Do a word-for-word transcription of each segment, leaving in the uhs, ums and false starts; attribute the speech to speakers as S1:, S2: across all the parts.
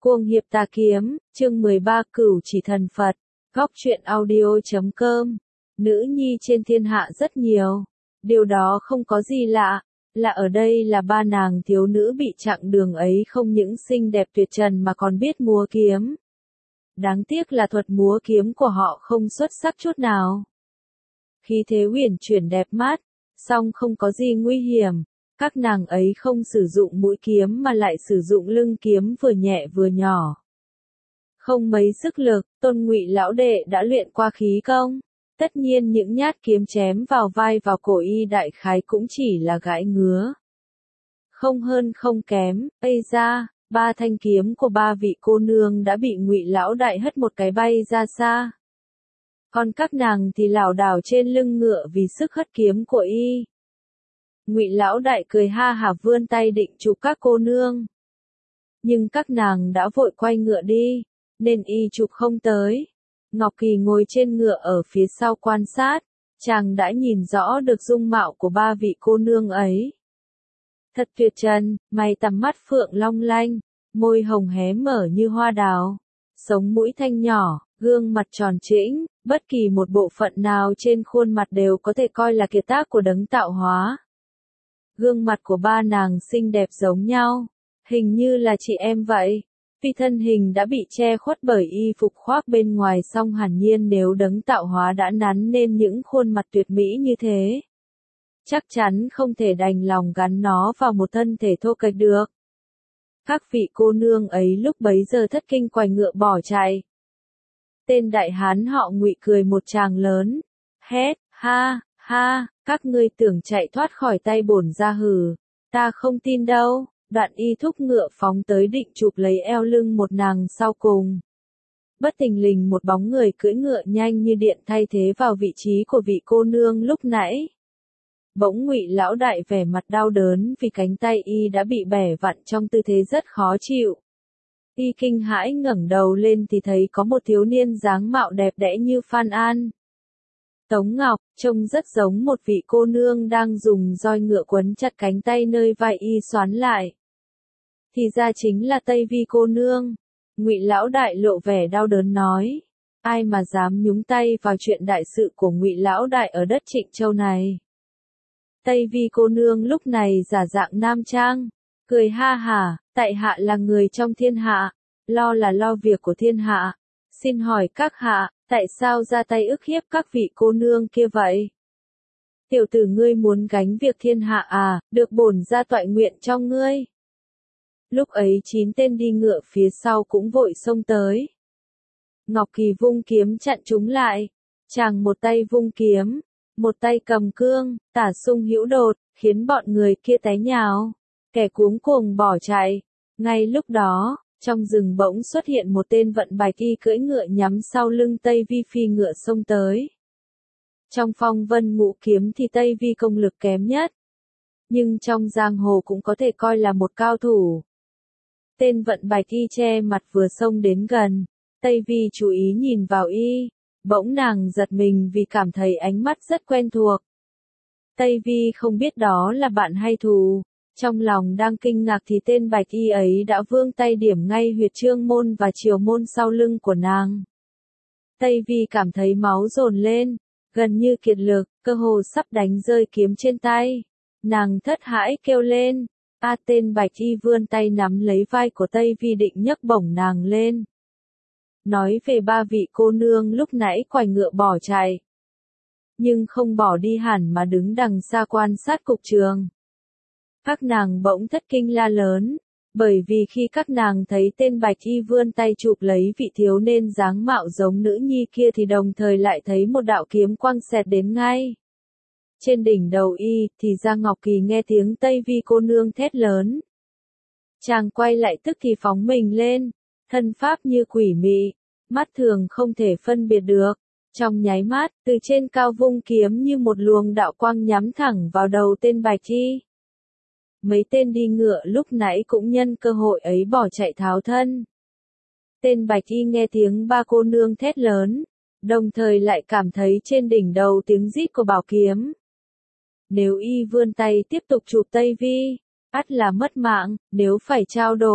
S1: Cuồng hiệp tà kiếm, chương mười ba Cửu chỉ thần Phật, góc truyện audio.com. Nữ nhi trên thiên hạ rất nhiều. Điều đó không có gì lạ, là ở đây là ba nàng thiếu nữ bị chặng đường ấy không những xinh đẹp tuyệt trần mà còn biết múa kiếm. Đáng tiếc là thuật múa kiếm của họ không xuất sắc chút nào. Khí thế uyển chuyển đẹp mắt, song không có gì nguy hiểm. Các nàng ấy không sử dụng mũi kiếm mà lại sử dụng lưng kiếm vừa nhẹ vừa nhỏ. Không mấy sức lực, Tôn Ngụy lão đệ đã luyện qua khí công. Tất nhiên những nhát kiếm chém vào vai vào cổ y đại khái cũng chỉ là gãi ngứa. Không hơn không kém, ây ra, ba thanh kiếm của ba vị cô nương đã bị Ngụy lão đại hất một cái bay ra xa. Còn các nàng thì lảo đảo trên lưng ngựa vì sức hất kiếm của y. Ngụy lão đại cười ha hả vươn tay định chụp các cô nương. Nhưng các nàng đã vội quay ngựa đi, nên y chụp không tới. Ngọc Kỳ ngồi trên ngựa ở phía sau quan sát, chàng đã nhìn rõ được dung mạo của ba vị cô nương ấy. Thật tuyệt trần, mày tằm mắt phượng long lanh, môi hồng hé mở như hoa đào, sống mũi thanh nhỏ, gương mặt tròn trĩnh, bất kỳ một bộ phận nào trên khuôn mặt đều có thể coi là kiệt tác của đấng tạo hóa. Gương mặt của ba nàng xinh đẹp giống nhau, hình như là chị em vậy. Vì thân hình đã bị che khuất bởi y phục khoác bên ngoài song hẳn nhiên nếu đấng tạo hóa đã nắn nên những khuôn mặt tuyệt mỹ như thế. Chắc chắn không thể đành lòng gắn nó vào một thân thể thô kệch được. Các vị cô nương ấy lúc bấy giờ thất kinh quay ngựa bỏ chạy. Tên đại hán họ Ngụy cười một tràng lớn, hét, ha, ha, các ngươi tưởng chạy thoát khỏi tay bổn gia hử, ta không tin đâu. Đoạn y thúc ngựa phóng tới định chụp lấy eo lưng một nàng sau cùng. Bất thình lình một bóng người cưỡi ngựa nhanh như điện thay thế vào vị trí của vị cô nương lúc nãy. Bỗng Ngụy lão đại vẻ mặt đau đớn vì cánh tay y đã bị bẻ vặn trong tư thế rất khó chịu. Y kinh hãi ngẩng đầu lên thì thấy có một thiếu niên dáng mạo đẹp đẽ như Phan An. Tống Ngọc, trông rất giống một vị cô nương đang dùng roi ngựa quấn chặt cánh tay nơi vai y xoắn lại. Thì ra chính là Tây Vi cô nương. Ngụy lão đại lộ vẻ đau đớn nói, ai mà dám nhúng tay vào chuyện đại sự của Ngụy lão đại ở đất Trịnh Châu này. Tây Vi cô nương lúc này giả dạng nam trang, cười ha hả, tại hạ là người trong thiên hạ, lo là lo việc của thiên hạ. Xin hỏi các hạ, tại sao ra tay ức hiếp các vị cô nương kia vậy? Tiểu tử ngươi muốn gánh việc thiên hạ à, được bổn gia toại nguyện cho ngươi. Lúc ấy chín tên đi ngựa phía sau cũng vội xông tới. Ngọc Kỳ vung kiếm chặn chúng lại. Chàng một tay vung kiếm, một tay cầm cương, tả sung hữu đột, khiến bọn người kia té nhào. Kẻ cuống cuồng bỏ chạy. Ngay lúc đó, trong rừng bỗng xuất hiện một tên vận bạch y cưỡi ngựa nhắm sau lưng Tây Vi phi ngựa xông tới. Trong phong vân ngũ kiếm thì Tây Vi công lực kém nhất. Nhưng trong giang hồ cũng có thể coi là một cao thủ. Tên vận bạch y che mặt vừa xông đến gần, Tây Vi chú ý nhìn vào y, bỗng nàng giật mình vì cảm thấy ánh mắt rất quen thuộc. Tây Vi không biết đó là bạn hay thù, trong lòng đang kinh ngạc thì tên bạch y ấy đã vươn tay điểm ngay huyệt trương môn và triều môn sau lưng của nàng. Tây Vi cảm thấy máu dồn lên, gần như kiệt lực, cơ hồ sắp đánh rơi kiếm trên tay. Nàng thất hãi kêu lên. A tên bạch y vươn tay nắm lấy vai của Tây Vi định nhấc bổng nàng lên. Nói về ba vị cô nương lúc nãy quay ngựa bỏ chạy. Nhưng không bỏ đi hẳn mà đứng đằng xa quan sát cục trường. Các nàng bỗng thất kinh la lớn, bởi vì khi các nàng thấy tên bạch y vươn tay chụp lấy vị thiếu nên dáng mạo giống nữ nhi kia thì đồng thời lại thấy một đạo kiếm quang xẹt đến ngay. Trên đỉnh đầu y, thì ra Ngọc Kỳ nghe tiếng Tây Vi cô nương thét lớn. Chàng quay lại tức thì phóng mình lên, thân pháp như quỷ mị, mắt thường không thể phân biệt được. Trong nháy mắt, từ trên cao vung kiếm như một luồng đạo quang nhắm thẳng vào đầu tên bạch y. Mấy tên đi ngựa lúc nãy cũng nhân cơ hội ấy bỏ chạy tháo thân. Tên bạch y nghe tiếng ba cô nương thét lớn, đồng thời lại cảm thấy trên đỉnh đầu tiếng rít của bảo kiếm. Nếu y vươn tay tiếp tục chụp Tây Vi, ắt là mất mạng, nếu phải trao đổi,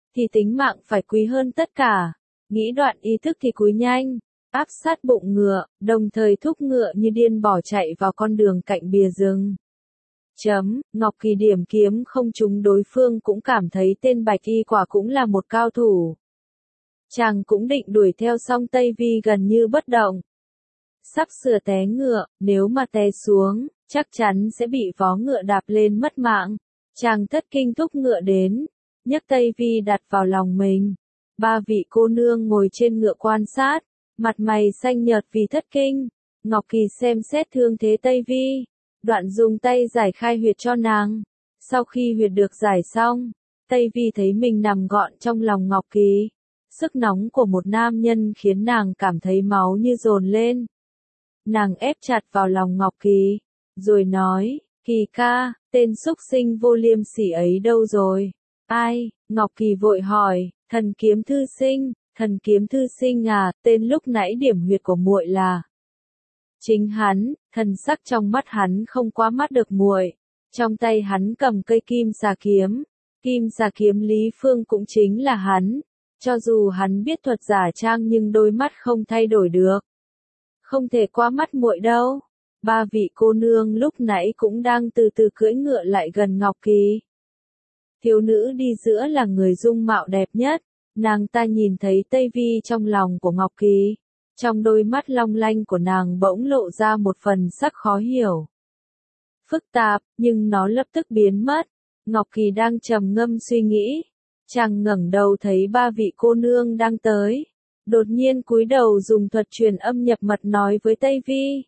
S1: thì tính mạng phải quý hơn tất cả. Nghĩ đoạn ý thức thì cúi nhanh, áp sát bụng ngựa, đồng thời thúc ngựa như điên bỏ chạy vào con đường cạnh bìa rừng. Chấm, Ngọc Kỳ điểm kiếm không trúng đối phương cũng cảm thấy tên Bạch Y quả cũng là một cao thủ. Chàng cũng định đuổi theo song Tây Vi gần như bất động. Sắp sửa té ngựa, nếu mà té xuống, chắc chắn sẽ bị vó ngựa đạp lên mất mạng. Chàng thất kinh thúc ngựa đến, nhấc Tây Vi đặt vào lòng mình. Ba vị cô nương ngồi trên ngựa quan sát, mặt mày xanh nhợt vì thất kinh. Ngọc Kỳ xem xét thương thế Tây Vi, đoạn dùng tay giải khai huyệt cho nàng. Sau khi huyệt được giải xong, Tây Vi thấy mình nằm gọn trong lòng Ngọc Kỳ. Sức nóng của một nam nhân khiến nàng cảm thấy máu như dồn lên. Nàng ép chặt vào lòng Ngọc Kỳ, rồi nói, Kỳ ca, tên xúc sinh vô liêm sỉ ấy đâu rồi? Ai? Ngọc Kỳ vội hỏi, thần kiếm thư sinh, thần kiếm thư sinh à, tên lúc nãy điểm huyệt của muội là. Chính hắn, thần sắc trong mắt hắn không quá mắt được muội. Trong tay hắn cầm cây kim xà kiếm, kim xà kiếm Lý Phương cũng chính là hắn. Cho dù hắn biết thuật giả trang nhưng đôi mắt không thay đổi được. Không thể qua mắt muội đâu. Ba vị cô nương lúc nãy cũng đang từ từ cưỡi ngựa lại gần Ngọc Kỳ. Thiếu nữ đi giữa là người dung mạo đẹp nhất. Nàng ta nhìn thấy Tây Vi trong lòng của Ngọc Kỳ. Trong đôi mắt long lanh của nàng bỗng lộ ra một phần sắc khó hiểu. Phức tạp, nhưng nó lập tức biến mất. Ngọc Kỳ đang trầm ngâm suy nghĩ. Chàng ngẩng đầu thấy ba vị cô nương đang tới. Đột nhiên cúi đầu dùng thuật truyền âm nhập mật nói với Tây Vi.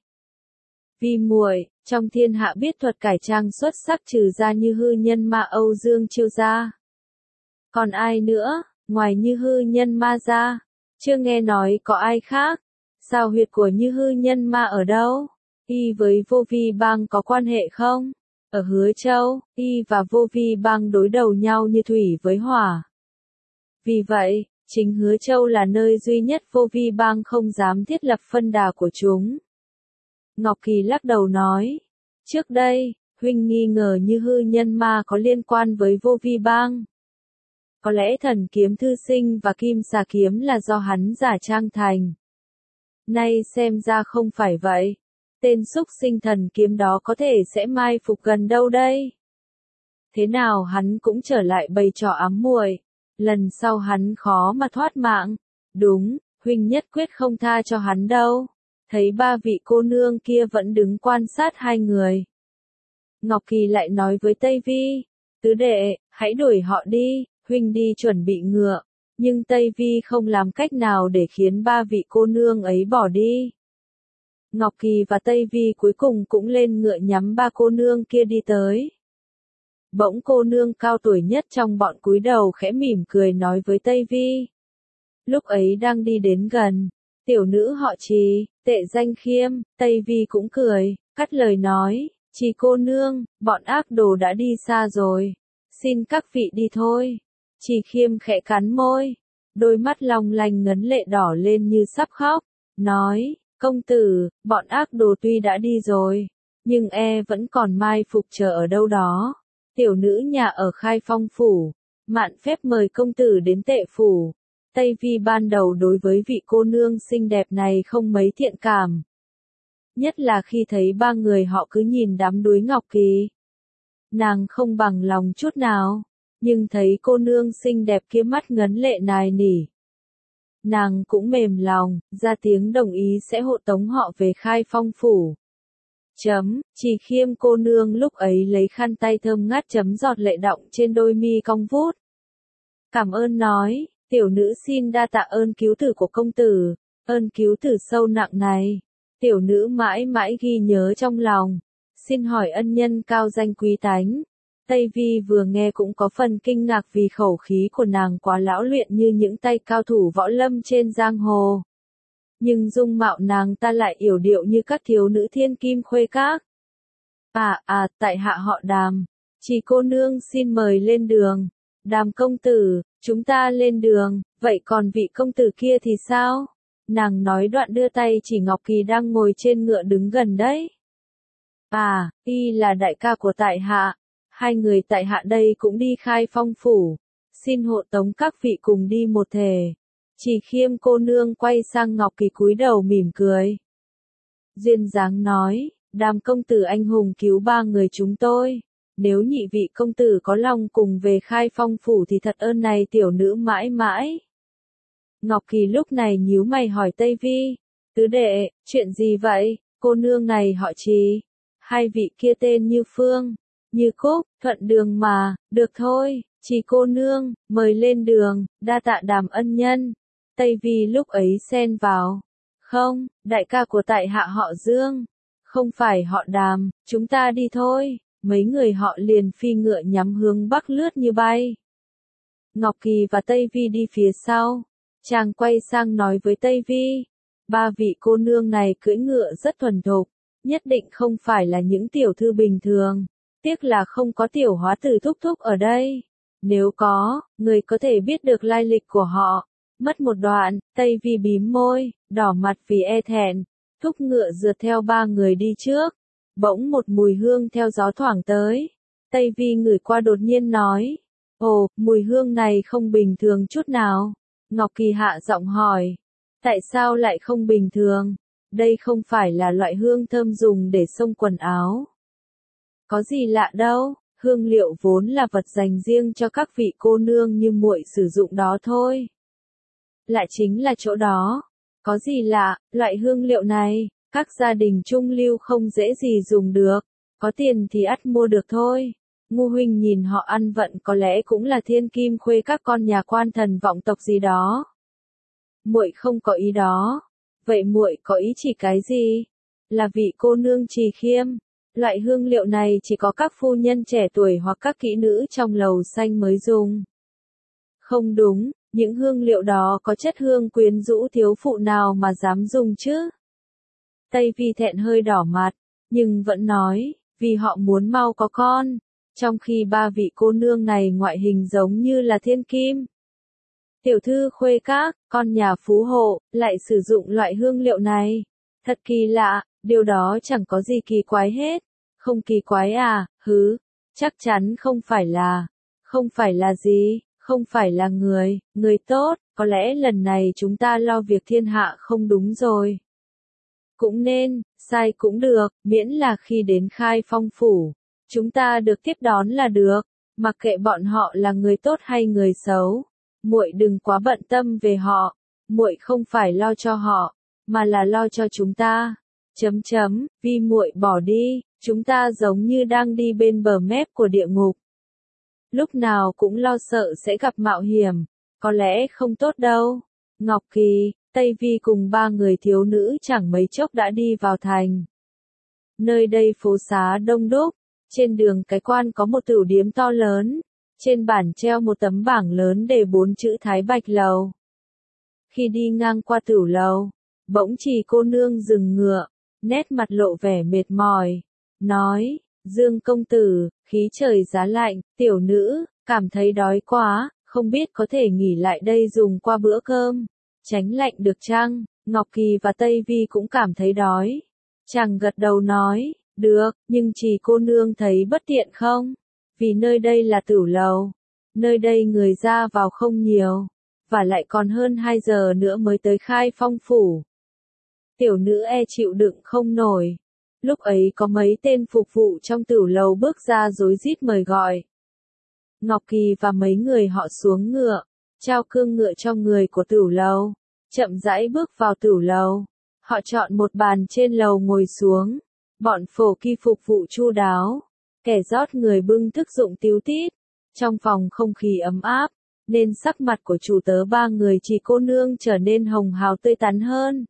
S1: Vi muội, trong thiên hạ biết thuật cải trang xuất sắc trừ ra Như Hư Nhân Ma Âu Dương Chiêu ra. Còn ai nữa, ngoài Như Hư Nhân Ma ra? Chưa nghe nói có ai khác. Sao huyệt của Như Hư Nhân Ma ở đâu? Y với Vô Vi Bang có quan hệ không? Ở Hứa Châu, Y và Vô Vi Bang đối đầu nhau như thủy với hỏa. Vì vậy, chính Hứa Châu là nơi duy nhất Vô Vi Bang không dám thiết lập phân đà của chúng. Ngọc Kỳ lắc đầu nói, trước đây, huynh nghi ngờ Như Hư Nhân Ma có liên quan với Vô Vi Bang. Có lẽ thần kiếm thư sinh và kim xà kiếm là do hắn giả trang thành. Nay xem ra không phải vậy. Tên xúc sinh thần kiếm đó có thể sẽ mai phục gần đâu đây? Thế nào hắn cũng trở lại bày trò ám muội. Lần sau hắn khó mà thoát mạng. Đúng, huynh nhất quyết không tha cho hắn đâu. Thấy ba vị cô nương kia vẫn đứng quan sát hai người. Ngọc Kỳ lại nói với Tây Vi, tứ đệ, hãy đuổi họ đi, huynh đi chuẩn bị ngựa. Nhưng Tây Vi không làm cách nào để khiến ba vị cô nương ấy bỏ đi. Ngọc Kỳ và Tây Vi cuối cùng cũng lên ngựa nhắm ba cô nương kia đi tới. Bỗng cô nương cao tuổi nhất trong bọn cúi đầu khẽ mỉm cười nói với Tây Vi. Lúc ấy đang đi đến gần, tiểu nữ họ Trì, tệ danh Khiêm, Tây Vi cũng cười, cắt lời nói, Trì cô nương, bọn ác đồ đã đi xa rồi, xin các vị đi thôi. Trì Khiêm khẽ cắn môi, đôi mắt long lanh ngấn lệ đỏ lên như sắp khóc, nói, công tử, bọn ác đồ tuy đã đi rồi, nhưng e vẫn còn mai phục chờ ở đâu đó. Tiểu nữ nhà ở Khai Phong phủ, mạn phép mời công tử đến Tệ phủ. Tây Vi ban đầu đối với vị cô nương xinh đẹp này không mấy thiện cảm. Nhất là khi thấy ba người họ cứ nhìn đám đuối Ngọc Kỳ. Nàng không bằng lòng chút nào, nhưng thấy cô nương xinh đẹp kia mắt ngấn lệ nài nỉ. Nàng cũng mềm lòng, ra tiếng đồng ý sẽ hộ tống họ về Khai Phong phủ. Chấm, Trì Khiêm cô nương lúc ấy lấy khăn tay thơm ngát chấm giọt lệ đọng trên đôi mi cong vút. Cảm ơn nói, tiểu nữ xin đa tạ ơn cứu tử của công tử, ơn cứu tử sâu nặng này. Tiểu nữ mãi mãi ghi nhớ trong lòng, xin hỏi ân nhân cao danh quý tánh. Tây Vi vừa nghe cũng có phần kinh ngạc vì khẩu khí của nàng quá lão luyện như những tay cao thủ võ lâm trên giang hồ. Nhưng dung mạo nàng ta lại yểu điệu như các thiếu nữ thiên kim khuê các. À à, tại hạ họ Đàm, Trì cô nương xin mời lên đường. Đàm công tử, chúng ta lên đường, vậy còn vị công tử kia thì sao? Nàng nói đoạn đưa tay chỉ Ngọc Kỳ đang ngồi trên ngựa đứng gần đấy. À, y là đại ca của tại hạ, hai người tại hạ đây cũng đi Khai Phong phủ, xin hộ tống các vị cùng đi một thể. Chỉ Khiêm cô nương quay sang Ngọc Kỳ cúi đầu mỉm cười. Duyên dáng nói, Đàm công tử anh hùng cứu ba người chúng tôi. Nếu nhị vị công tử có lòng cùng về Khai Phong phủ thì thật ơn này tiểu nữ mãi mãi. Ngọc Kỳ lúc này nhíu mày hỏi Tây Vi. Tứ đệ, chuyện gì vậy? Cô nương này họ Trì. Hai vị kia tên Như Phương, Như Cúc, thuận đường mà, được thôi. Trì cô nương, mời lên đường, đa tạ Đàm ân nhân. Tây Vi lúc ấy xen vào. Không, đại ca của tại hạ họ Dương. Không phải họ Đàm, chúng ta đi thôi. Mấy người họ liền phi ngựa nhắm hướng bắc lướt như bay. Ngọc Kỳ và Tây Vi đi phía sau. Chàng quay sang nói với Tây Vi. Ba vị cô nương này cưỡi ngựa rất thuần thục. Nhất định không phải là những tiểu thư bình thường. Tiếc là không có tiểu hóa tử thúc thúc ở đây. Nếu có, người có thể biết được lai lịch của họ. Mất một đoạn, Tây Vi bím môi, đỏ mặt vì e thẹn. Thúc ngựa rượt theo ba người đi trước. Bỗng một mùi hương theo gió thoảng tới. Tây Vi ngửi qua đột nhiên nói. Ồ, mùi hương này không bình thường chút nào. Ngọc Kỳ hạ giọng hỏi. Tại sao lại không bình thường? Đây không phải là loại hương thơm dùng để xông quần áo. Có gì lạ đâu, hương liệu vốn là vật dành riêng cho các vị cô nương như muội sử dụng đó thôi. Lại chính là chỗ đó. Có gì lạ, loại hương liệu này, các gia đình trung lưu không dễ gì dùng được. Có tiền thì ắt mua được thôi. Ngu huynh nhìn họ ăn vận có lẽ cũng là thiên kim khuê các con nhà quan thần vọng tộc gì đó. Muội không có ý đó. Vậy muội có ý chỉ cái gì? Là vị cô nương Trì Khiêm. Loại hương liệu này chỉ có các phu nhân trẻ tuổi hoặc các kỹ nữ trong lầu xanh mới dùng. Không đúng, những hương liệu đó có chất hương quyến rũ thiếu phụ nào mà dám dùng chứ? Tây Vi thẹn hơi đỏ mặt, nhưng vẫn nói, vì họ muốn mau có con, trong khi ba vị cô nương này ngoại hình giống như là thiên kim. Tiểu thư khuê các, con nhà phú hộ, lại sử dụng loại hương liệu này. Thật kỳ lạ, điều đó chẳng có gì kỳ quái hết. Không kỳ quái à, hứ, chắc chắn không phải là, không phải là gì, không phải là người, người tốt, có lẽ lần này chúng ta lo việc thiên hạ không đúng rồi. Cũng nên, sai cũng được, miễn là khi đến Khai Phong phủ, chúng ta được tiếp đón là được, mặc kệ bọn họ là người tốt hay người xấu. Muội đừng quá bận tâm về họ, muội không phải lo cho họ, mà là lo cho chúng ta. Chấm chấm, vì muội bỏ đi, chúng ta giống như đang đi bên bờ mép của địa ngục. Lúc nào cũng lo sợ sẽ gặp mạo hiểm, có lẽ không tốt đâu. Ngọc Kỳ, Tây Vi cùng ba người thiếu nữ chẳng mấy chốc đã đi vào thành. Nơi đây phố xá đông đúc, trên đường cái quan có một tửu điếm to lớn. Trên bản treo một tấm bảng lớn đề bốn chữ Thái Bạch Lầu. Khi đi ngang qua tửu lầu, bỗng Trì cô nương dừng ngựa, nét mặt lộ vẻ mệt mỏi, nói, Dương công tử, khí trời giá lạnh, tiểu nữ, cảm thấy đói quá, không biết có thể nghỉ lại đây dùng qua bữa cơm, tránh lạnh được chăng? Ngọc Kỳ và Tây Vi cũng cảm thấy đói. Chàng gật đầu nói, được, nhưng Trì cô nương thấy bất tiện không? Vì nơi đây là tửu lầu, nơi đây người ra vào không nhiều, và lại còn hơn hai giờ nữa mới tới Khai Phong phủ. Tiểu nữ e chịu đựng không nổi. Lúc ấy có mấy tên phục vụ trong tửu lầu bước ra rối rít mời gọi. Ngọc Kỳ và mấy người họ xuống ngựa, trao cương ngựa cho người của tửu lầu, chậm rãi bước vào tửu lầu. Họ chọn một bàn trên lầu ngồi xuống, bọn phổ kỳ phục vụ chu đáo. Kẻ rót người bưng thức dụng tíu tít. Trong phòng không khí ấm áp, nên sắc mặt của chủ tớ ba người Trì cô nương trở nên hồng hào tươi tắn hơn.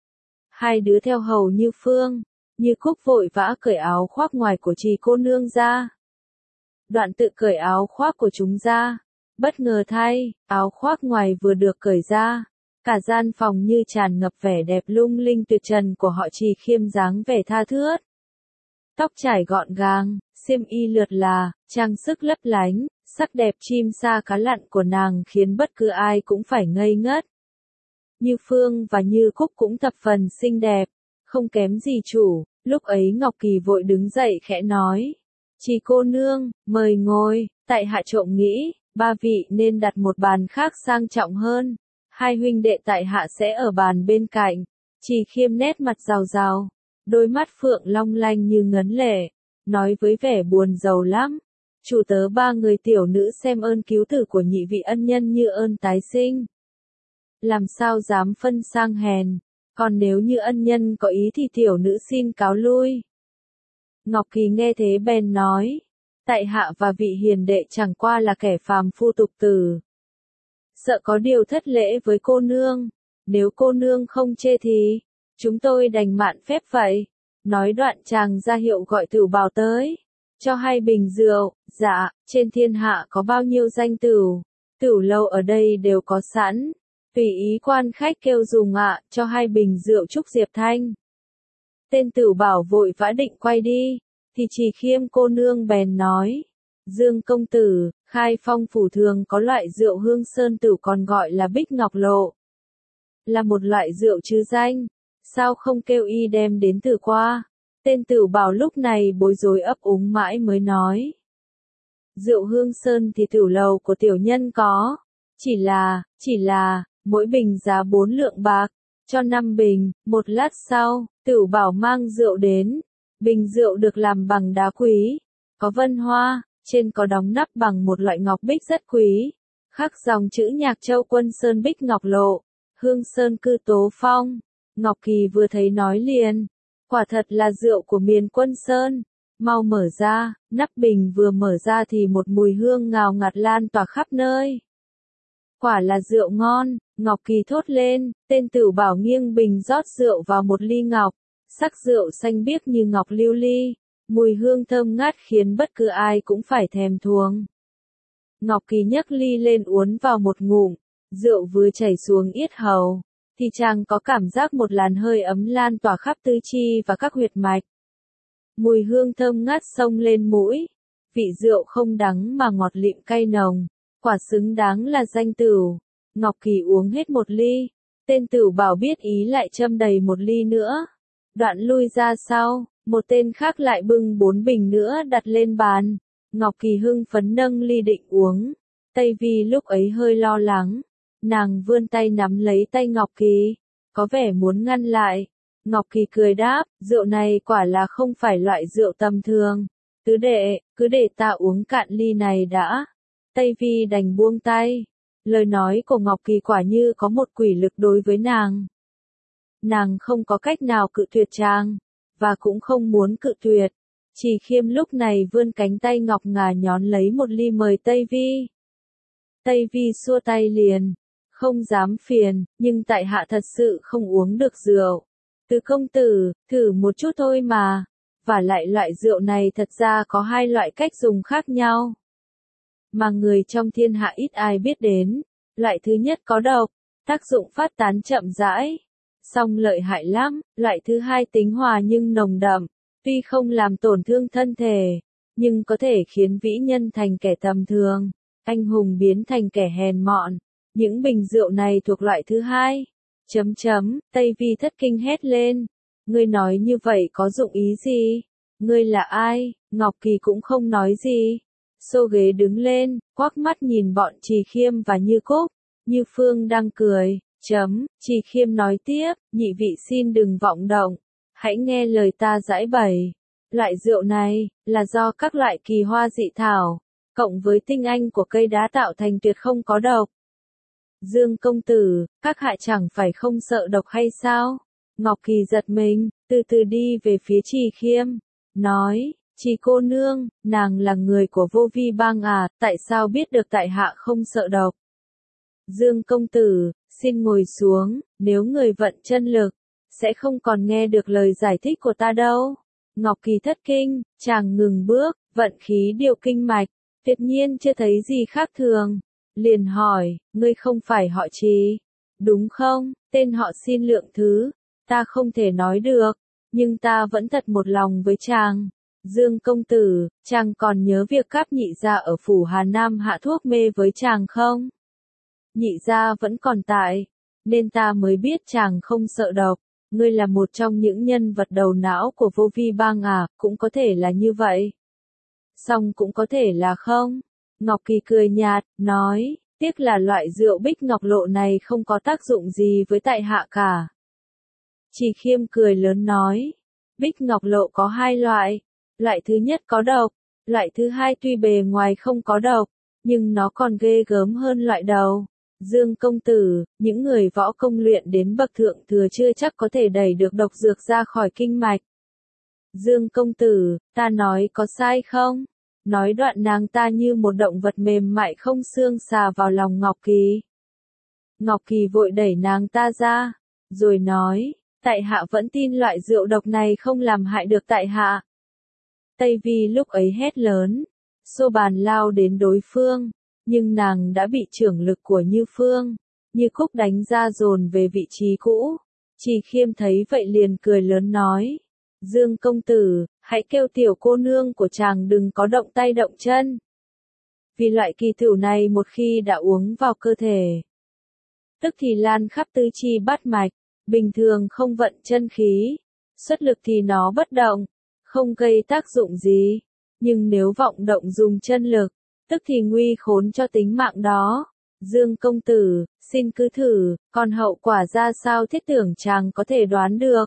S1: Hai đứa theo hầu Như Phương, Như Cúc vội vã cởi áo khoác ngoài của Trì cô nương ra. Đoạn tự cởi áo khoác của chúng ra. Bất ngờ thay, áo khoác ngoài vừa được cởi ra. Cả gian phòng như tràn ngập vẻ đẹp lung linh tuyệt trần của họ Trì Khiêm dáng vẻ tha thướt. Tóc trải gọn gàng, xiêm y lượt là, trang sức lấp lánh, sắc đẹp chim sa cá lặn của nàng khiến bất cứ ai cũng phải ngây ngất. Như Phương và Như Cúc cũng thập phần xinh đẹp, không kém gì chủ. Lúc ấy Ngọc Kỳ vội đứng dậy khẽ nói, Trì cô nương, mời ngồi, tại hạ trộm nghĩ, ba vị nên đặt một bàn khác sang trọng hơn. Hai huynh đệ tại hạ sẽ ở bàn bên cạnh. Trì Khiêm nét mặt rào rào, đôi mắt phượng long lanh như ngấn lệ, nói với vẻ buồn rầu lắm. Chủ tớ ba người tiểu nữ xem ơn cứu tử của nhị vị ân nhân như ơn tái sinh. Làm sao dám phân sang hèn, còn nếu như ân nhân có ý thì tiểu nữ xin cáo lui. Ngọc Kỳ nghe thế bèn nói, tại hạ và vị hiền đệ chẳng qua là kẻ phàm phu tục tử. Sợ có điều thất lễ với cô nương, nếu cô nương không chê thì, chúng tôi đành mạn phép vậy. Nói đoạn chàng ra hiệu gọi Tửu Bảo tới, cho hai bình rượu. Dạ, trên thiên hạ có bao nhiêu danh tửu, tửu lâu ở đây đều có sẵn. Tùy ý quan khách kêu dùng ạ, cho hai bình rượu chúc Diệp Thanh. Tên Tửu Bảo vội vã định quay đi, thì Trì Khiêm cô nương bèn nói, Dương công tử, Khai Phong phủ thường có loại rượu hương sơn tửu còn gọi là bích ngọc lộ. Là một loại rượu trứ danh, sao không kêu y đem đến từ qua. Tên Tửu Bảo lúc này bối rối ấp úng mãi mới nói. Rượu hương sơn thì tửu lầu của tiểu nhân có, chỉ là, chỉ là, mỗi bình giá bốn lượng bạc, cho năm bình. Một lát sau, Tửu Bảo mang rượu đến, bình rượu được làm bằng đá quý, có vân hoa, trên có đóng nắp bằng một loại ngọc bích rất quý, khắc dòng chữ Nhạc Châu Quân Sơn Bích Ngọc Lộ, Hương Sơn Cư Tố Phong. Ngọc Kỳ vừa thấy nói liền, quả thật là rượu của miền Quân Sơn. Mau mở ra. Nắp bình vừa mở ra thì một mùi hương ngào ngạt lan tỏa khắp nơi. Quả là rượu ngon, Ngọc Kỳ thốt lên. Tên Tửu Bảo nghiêng bình rót rượu vào một ly ngọc, sắc rượu xanh biếc như ngọc lưu ly, mùi hương thơm ngát khiến bất cứ ai cũng phải thèm thuồng. Ngọc Kỳ nhấc ly lên uống vào một ngụm, rượu vừa chảy xuống yết hầu, thì chàng có cảm giác một làn hơi ấm lan tỏa khắp tứ chi và các huyệt mạch. Mùi hương thơm ngát xông lên mũi, vị rượu không đắng mà ngọt lịm cay nồng, quả xứng đáng là danh tửu. Ngọc Kỳ uống hết một ly, tên Tửu Bảo biết ý lại châm đầy một ly nữa. Đoạn lui ra sau, một tên khác lại bưng bốn bình nữa đặt lên bàn. Ngọc Kỳ hưng phấn nâng ly định uống. Tây Vi lúc ấy hơi lo lắng, nàng vươn tay nắm lấy tay Ngọc Kỳ, có vẻ muốn ngăn lại. Ngọc Kỳ cười đáp, rượu này quả là không phải loại rượu tầm thường. Tứ đệ, cứ để ta uống cạn ly này đã. Tây Vi đành buông tay. Lời nói của Ngọc Kỳ quả như có một quỷ lực đối với nàng. Nàng không có cách nào cự tuyệt chàng, và cũng không muốn cự tuyệt. Trì Khiêm lúc này vươn cánh tay ngọc ngà nhón lấy một ly mời Tây Vi. Tây Vi xua tay liền, không dám phiền, nhưng tại hạ thật sự không uống được rượu. Từ công tử, thử một chút thôi mà. Và lại loại rượu này thật ra có hai loại cách dùng khác nhau, mà người trong thiên hạ ít ai biết đến. Loại thứ nhất có độc, tác dụng phát tán chậm rãi, song lợi hại lắm. Loại thứ hai tính hòa nhưng nồng đậm, tuy không làm tổn thương thân thể, nhưng có thể khiến vĩ nhân thành kẻ tầm thường, anh hùng biến thành kẻ hèn mọn. Những bình rượu này thuộc loại thứ hai. Chấm chấm, Tây Vi thất kinh hét lên. Ngươi nói như vậy có dụng ý gì? Ngươi là ai? Ngọc Kỳ cũng không nói gì. Xô ghế đứng lên, quắc mắt nhìn bọn Trì Khiêm và Như Cúc. Như Phương đang cười. Chấm, Trì Khiêm nói tiếp, nhị vị xin đừng vọng động. Hãy nghe lời ta giải bày. Loại rượu này, là do các loại kỳ hoa dị thảo, cộng với tinh anh của cây đá tạo thành tuyệt không có độc. Dương công tử, các hạ chẳng phải không sợ độc hay sao? Ngọc Kỳ giật mình, từ từ đi về phía Trì Khiêm, nói, Trì cô nương, nàng là người của Vô Vi Bang à, tại sao biết được tại hạ không sợ độc? Dương công tử, xin ngồi xuống, nếu người vận chân lực, sẽ không còn nghe được lời giải thích của ta đâu. Ngọc Kỳ thất kinh, chàng ngừng bước, vận khí điều kinh mạch, tuyệt nhiên chưa thấy gì khác thường. Liền hỏi, ngươi không phải họ Trì, đúng không? Tên họ xin lượng thứ, ta không thể nói được, nhưng ta vẫn thật một lòng với chàng. Dương công tử, chàng còn nhớ việc các nhị gia ở phủ Hà Nam hạ thuốc mê với chàng không? Nhị gia vẫn còn tại, nên ta mới biết chàng không sợ độc. Ngươi là một trong những nhân vật đầu não của Vô Vi Bang à, cũng có thể là như vậy. Song cũng có thể là không. Ngọc Kỳ cười nhạt, nói, tiếc là loại rượu bích ngọc lộ này không có tác dụng gì với tại hạ cả. Trì Khiêm cười lớn nói, bích ngọc lộ có hai loại, loại thứ nhất có độc, loại thứ hai tuy bề ngoài không có độc, nhưng nó còn ghê gớm hơn loại đầu. Dương công tử, những người võ công luyện đến bậc thượng thừa chưa chắc có thể đẩy được độc dược ra khỏi kinh mạch. Dương công tử, ta nói có sai không? Nói đoạn nàng ta như một động vật mềm mại không xương xà vào lòng Ngọc Kỳ. Ngọc Kỳ vội đẩy nàng ta ra, rồi nói, tại hạ vẫn tin loại rượu độc này không làm hại được tại hạ. Tây Vi lúc ấy hét lớn, xô bàn lao đến đối phương, nhưng nàng đã bị trưởng lực của Như Phương, Như Khúc đánh ra dồn về vị trí cũ. Trì Khiêm thấy vậy liền cười lớn nói, Dương công tử, hãy kêu tiểu cô nương của chàng đừng có động tay động chân. Vì loại kỳ tửu này một khi đã uống vào cơ thể, tức thì lan khắp tứ chi bát mạch, bình thường không vận chân khí, xuất lực thì nó bất động, không gây tác dụng gì, nhưng nếu vọng động dùng chân lực, tức thì nguy khốn cho tính mạng đó. Dương công tử, xin cứ thử, còn hậu quả ra sao thiết tưởng chàng có thể đoán được.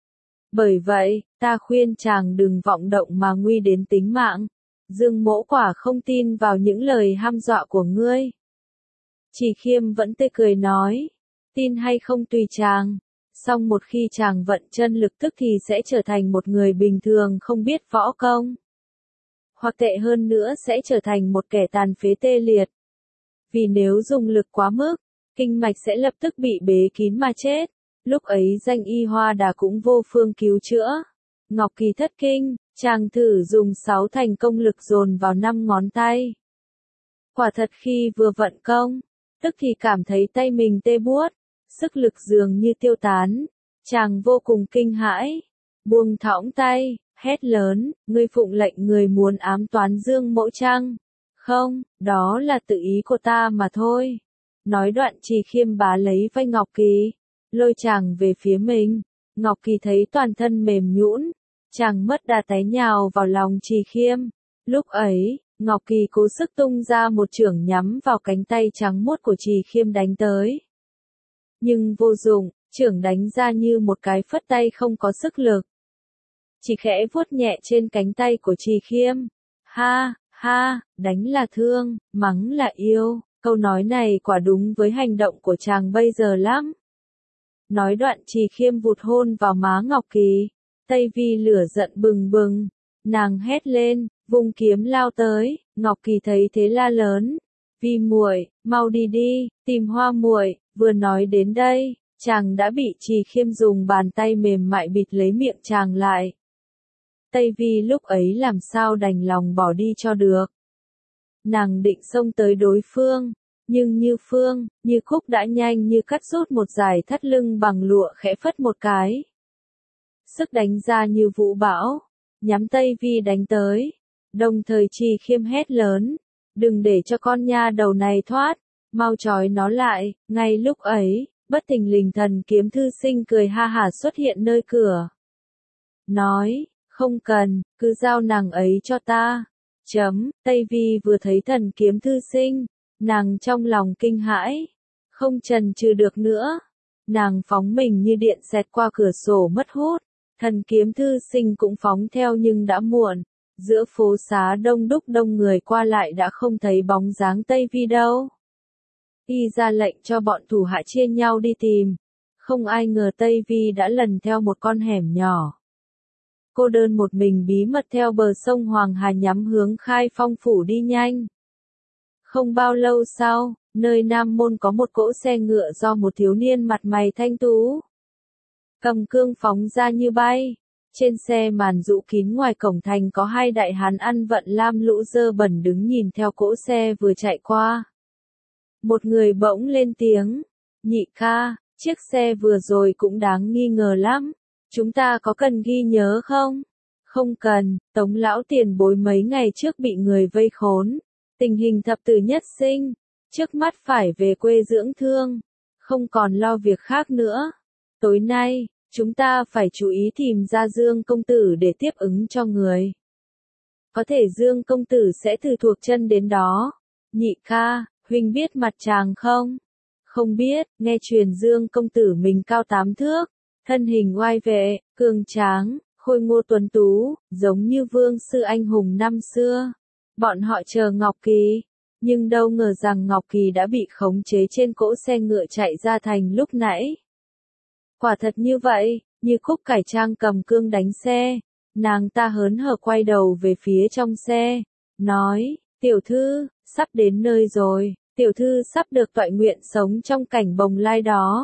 S1: Bởi vậy, ta khuyên chàng đừng vọng động mà nguy đến tính mạng. Dương mỗ quả không tin vào những lời hăm dọa của ngươi. Trì Khiêm vẫn tươi cười nói, tin hay không tùy chàng. Song một khi chàng vận chân lực tức thì sẽ trở thành một người bình thường không biết võ công. Hoặc tệ hơn nữa sẽ trở thành một kẻ tàn phế tê liệt. Vì nếu dùng lực quá mức, kinh mạch sẽ lập tức bị bế kín mà chết. Lúc ấy danh y Hoa Đà cũng vô phương cứu chữa. Ngọc Kỳ thất kinh, chàng thử dùng sáu thành công lực dồn vào năm ngón tay. Quả thật khi vừa vận công, tức thì cảm thấy tay mình tê buốt, sức lực dường như tiêu tán. Chàng vô cùng kinh hãi, buông thõng tay, hét lớn, ngươi phụng lệnh người muốn ám toán Dương mỗ chăng? Không, đó là tự ý của ta mà thôi. Nói đoạn Trì Khiêm bá lấy vai Ngọc Kỳ, lôi chàng về phía mình. Ngọc Kỳ thấy toàn thân mềm nhũn, chàng mất đà té nhào vào lòng Trì Khiêm. Lúc ấy, Ngọc Kỳ cố sức tung ra một chưởng nhắm vào cánh tay trắng muốt của Trì Khiêm đánh tới. Nhưng vô dụng, chưởng đánh ra như một cái phất tay không có sức lực. Chỉ khẽ vuốt nhẹ trên cánh tay của Trì Khiêm. Ha, ha, đánh là thương, mắng là yêu. Câu nói này quả đúng với hành động của chàng bây giờ lắm. Nói đoạn Trì Khiêm vụt hôn vào má Ngọc Kỳ. Tây Vi lửa giận bừng bừng. Nàng hét lên, vung kiếm lao tới. Ngọc Kỳ thấy thế la lớn. Vi muội, mau đi đi, tìm Hoa muội. Vừa nói đến đây, chàng đã bị Trì Khiêm dùng bàn tay mềm mại bịt lấy miệng chàng lại. Tây Vi lúc ấy làm sao đành lòng bỏ đi cho được. Nàng định xông tới đối phương, nhưng Như Phương, Như Khúc đã nhanh như cắt rút một dải thắt lưng bằng lụa khẽ phất một cái. Sức đánh ra như vũ bão, nhắm Tây Vi đánh tới. Đồng thời Trì Khiêm hét lớn, đừng để cho con nha đầu này thoát, mau trói nó lại. Ngay lúc ấy, bất thình lình Thần Kiếm Thư Sinh cười ha hả xuất hiện nơi cửa. Nói, không cần, cứ giao nàng ấy cho ta. Chấm, Tây Vi vừa thấy Thần Kiếm Thư Sinh, nàng trong lòng kinh hãi, không chần chừ được nữa. Nàng phóng mình như điện xẹt qua cửa sổ mất hút. Thần Kiếm Thư Sinh cũng phóng theo nhưng đã muộn. Giữa phố xá đông đúc đông người qua lại đã không thấy bóng dáng Tây Vi đâu. Y ra lệnh cho bọn thủ hạ chia nhau đi tìm. Không ai ngờ Tây Vi đã lần theo một con hẻm nhỏ. Cô đơn một mình bí mật theo bờ sông Hoàng Hà nhắm hướng Khai Phong phủ đi nhanh. Không bao lâu sau, nơi Nam Môn có một cỗ xe ngựa do một thiếu niên mặt mày thanh tú cầm cương phóng ra như bay. Trên xe màn rũ kín ngoài cổng thành có hai đại hán ăn vận lam lũ dơ bẩn đứng nhìn theo cỗ xe vừa chạy qua. Một người bỗng lên tiếng, nhị ca, chiếc xe vừa rồi cũng đáng nghi ngờ lắm. Chúng ta có cần ghi nhớ không? Không cần, Tống lão tiền bối mấy ngày trước bị người vây khốn. Tình hình thập tử nhất sinh. Trước mắt phải về quê dưỡng thương. Không còn lo việc khác nữa. Tối nay, chúng ta phải chú ý tìm ra Dương công tử để tiếp ứng cho người. Có thể Dương công tử sẽ từ thuộc chân đến đó. Nhị ca, huynh biết mặt chàng không? Không biết, nghe truyền Dương công tử mình cao tám thước, thân hình oai vệ, cường tráng, khôi ngô tuấn tú, giống như vương sư anh hùng năm xưa. Bọn họ chờ Ngọc Kỳ, nhưng đâu ngờ rằng Ngọc Kỳ đã bị khống chế trên cỗ xe ngựa chạy ra thành lúc nãy. Quả thật như vậy, như Khúc Cải Trang cầm cương đánh xe, nàng ta hớn hở quay đầu về phía trong xe, nói, tiểu thư, sắp đến nơi rồi, tiểu thư sắp được toại nguyện sống trong cảnh bồng lai đó.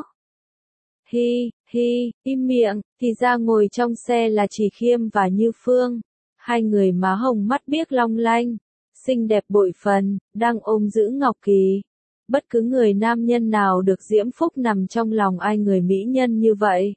S1: Hi, hi, im miệng, thì ra ngồi trong xe là Trì Khiêm và Như Phương, hai người má hồng mắt biếc long lanh, xinh đẹp bội phần, đang ôm giữ Ngọc Kỳ. Bất cứ người nam nhân nào được diễm phúc nằm trong lòng ai người mỹ nhân như vậy,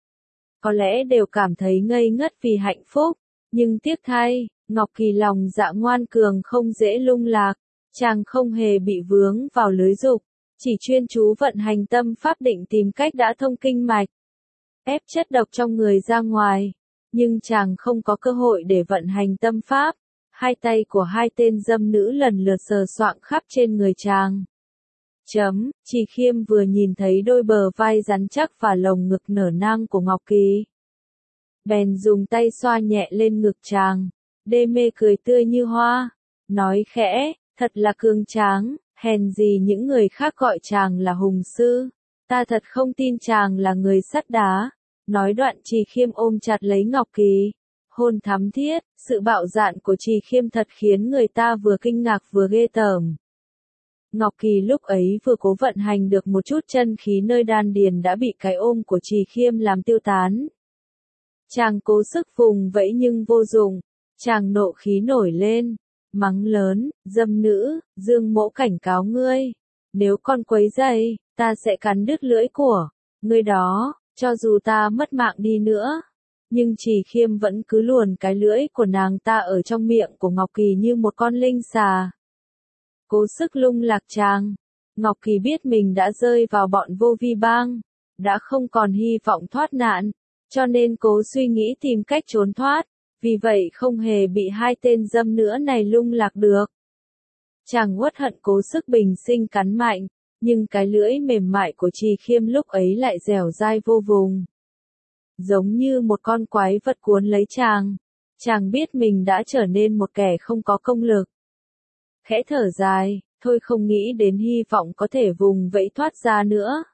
S1: có lẽ đều cảm thấy ngây ngất vì hạnh phúc, nhưng tiếc thay, Ngọc Kỳ lòng dạ ngoan cường không dễ lung lạc, chàng không hề bị vướng vào lưới dục, chỉ chuyên chú vận hành tâm pháp định tìm cách đã thông kinh mạch, ép chất độc trong người ra ngoài, nhưng chàng không có cơ hội để vận hành tâm pháp, hai tay của hai tên dâm nữ lần lượt sờ soạng khắp trên người chàng. Chấm, Trì Khiêm vừa nhìn thấy đôi bờ vai rắn chắc và lồng ngực nở nang của Ngọc Kỳ, bèn dùng tay xoa nhẹ lên ngực chàng, đê mê cười tươi như hoa, nói khẽ, thật là cường tráng, hèn gì những người khác gọi chàng là hùng sư, ta thật không tin chàng là người sắt đá. Nói đoạn Trì Khiêm ôm chặt lấy Ngọc Kỳ, hôn thắm thiết, sự bạo dạn của Trì Khiêm thật khiến người ta vừa kinh ngạc vừa ghê tởm. Ngọc Kỳ lúc ấy vừa cố vận hành được một chút chân khí nơi đan điền đã bị cái ôm của Trì Khiêm làm tiêu tán. Chàng cố sức vùng vẫy nhưng vô dụng, chàng nộ khí nổi lên, mắng lớn, dâm nữ, Dương Mỗ cảnh cáo ngươi, nếu con quấy rầy, ta sẽ cắn đứt lưỡi của ngươi đó, cho dù ta mất mạng đi nữa. Nhưng Trì Khiêm vẫn cứ luồn cái lưỡi của nàng ta ở trong miệng của Ngọc Kỳ như một con linh xà. Cố sức lung lạc chàng, Ngọc Kỳ biết mình đã rơi vào bọn vô vi bang, đã không còn hy vọng thoát nạn, cho nên cố suy nghĩ tìm cách trốn thoát, vì vậy không hề bị hai tên dâm nữa này lung lạc được. Chàng uất hận cố sức bình sinh cắn mạnh, nhưng cái lưỡi mềm mại của Trì Khiêm lúc ấy lại dẻo dai vô vùng. Giống như một con quái vật cuốn lấy chàng, chàng biết mình đã trở nên một kẻ không có công lực. Khẽ thở dài, thôi không nghĩ đến hy vọng có thể vùng vẫy thoát ra nữa.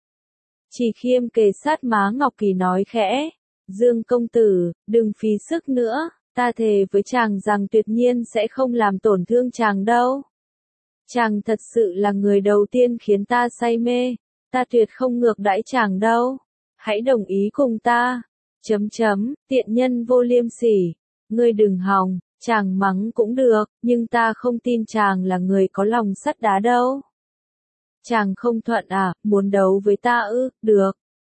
S1: Trì Khiêm kề sát má Ngọc Kỳ nói khẽ, Dương công tử, đừng phí sức nữa, ta thề với chàng rằng tuyệt nhiên sẽ không làm tổn thương chàng đâu. Chàng thật sự là người đầu tiên khiến ta say mê, ta tuyệt không ngược đãi chàng đâu. Hãy đồng ý cùng ta. Chấm chấm, tiện nhân vô liêm sỉ. Ngươi đừng hòng, chàng mắng cũng được, nhưng ta không tin chàng là người có lòng sắt đá đâu. Chàng không thuận à, muốn đấu với ta ư, được.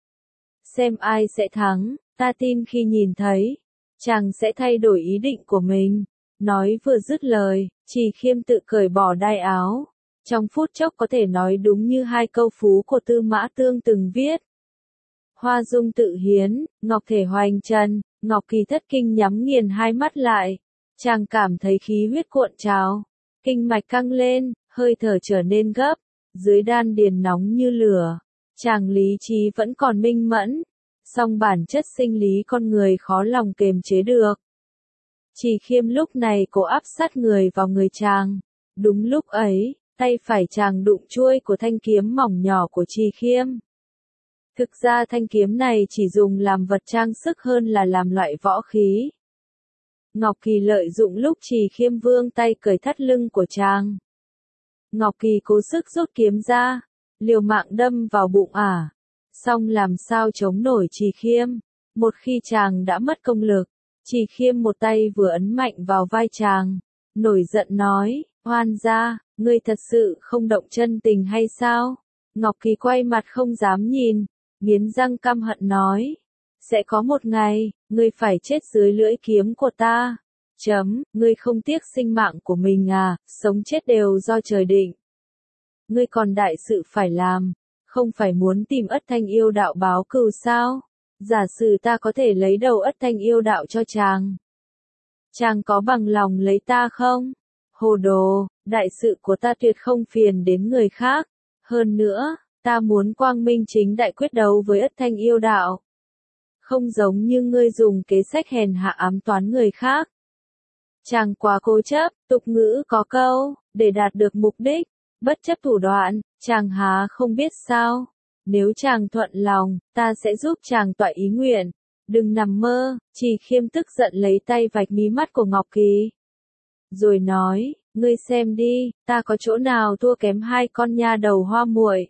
S1: Xem ai sẽ thắng, ta tin khi nhìn thấy, chàng sẽ thay đổi ý định của mình. Nói vừa dứt lời, Trì Khiêm tự cởi bỏ đai áo. Trong phút chốc có thể nói đúng như hai câu phú của Tư Mã Tương từng viết. Hoa dung tự hiến, ngọc thể hoành trần, Ngọc Kỳ thất kinh nhắm nghiền hai mắt lại. Chàng cảm thấy khí huyết cuộn trào, kinh mạch căng lên, hơi thở trở nên gấp, dưới đan điền nóng như lửa. Chàng lý trí vẫn còn minh mẫn, song bản chất sinh lý con người khó lòng kềm chế được. Trì Khiêm lúc này cố áp sát người vào người chàng. Đúng lúc ấy, tay phải chàng đụng chuôi của thanh kiếm mỏng nhỏ của Trì Khiêm. Thực ra thanh kiếm này chỉ dùng làm vật trang sức hơn là làm loại võ khí. Ngọc Kỳ lợi dụng lúc Trì Khiêm vươn tay cởi thắt lưng của chàng. Ngọc Kỳ cố sức rút kiếm ra, liều mạng đâm vào bụng ả. Song làm sao chống nổi Trì Khiêm, một khi chàng đã mất công lực. Trì Khiêm một tay vừa ấn mạnh vào vai chàng, nổi giận nói, oan gia, ngươi thật sự không động chân tình hay sao? Ngọc Kỳ quay mặt không dám nhìn, nghiến răng căm hận nói, sẽ có một ngày, ngươi phải chết dưới lưỡi kiếm của ta. Chấm, ngươi không tiếc sinh mạng của mình à, sống chết đều do trời định. Ngươi còn đại sự phải làm, không phải muốn tìm Ất Thanh yêu đạo báo cừu sao? Giả sử ta có thể lấy đầu Ất Thanh yêu đạo cho chàng. Chàng có bằng lòng lấy ta không? Hồ đồ, Đại sự của ta tuyệt không phiền đến người khác. Hơn nữa, ta muốn quang minh chính đại quyết đấu với Ất Thanh yêu đạo. Không giống như ngươi dùng kế sách hèn hạ ám toán người khác. Chàng quá cố chấp, tục ngữ có câu, để đạt được mục đích, bất chấp thủ đoạn, chàng há không biết sao. Nếu chàng thuận lòng, ta sẽ giúp chàng tọa ý nguyện. Đừng nằm mơ, Trì Khiêm tức giận lấy tay vạch mí mắt của Ngọc Kỳ. Rồi nói, ngươi xem đi, ta có chỗ nào thua kém hai con nha đầu hoa muội.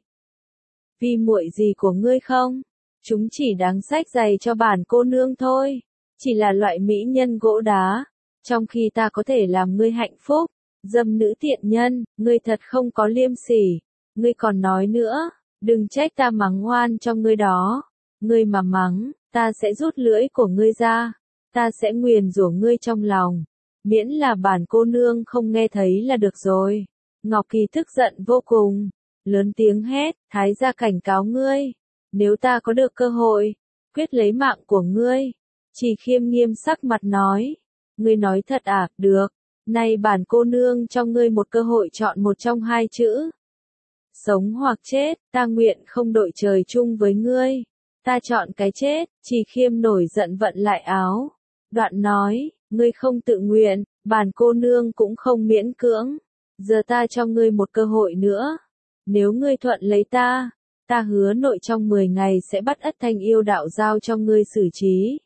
S1: Vì muội gì của ngươi không? Chúng chỉ đáng xách giày cho bản cô nương thôi. Chỉ là loại mỹ nhân gỗ đá. Trong khi ta có thể làm ngươi hạnh phúc. Dâm nữ tiện nhân, ngươi thật không có liêm sỉ. Ngươi còn nói nữa, đừng trách ta mắng oan cho ngươi đó. Ngươi mà mắng, ta sẽ rút lưỡi của ngươi ra. Ta sẽ nguyền rủa ngươi trong lòng. Miễn là bản cô nương không nghe thấy là được rồi. Ngọc Kỳ tức giận vô cùng. Lớn tiếng hét, thái gia cảnh cáo ngươi. Nếu ta có được cơ hội, quyết lấy mạng của ngươi. Trì Khiêm nghiêm sắc mặt nói. Ngươi nói thật à, được. Nay bản cô nương cho ngươi một cơ hội chọn một trong hai chữ. Sống hoặc chết, ta nguyện không đội trời chung với ngươi. Ta chọn cái chết, Trì Khiêm nổi giận vận lại áo. Đoạn nói, ngươi không tự nguyện, bản cô nương cũng không miễn cưỡng. Giờ ta cho ngươi một cơ hội nữa. Nếu ngươi thuận lấy ta, ta hứa nội trong mười ngày sẽ bắt Ất Thanh yêu đạo giao cho ngươi xử trí.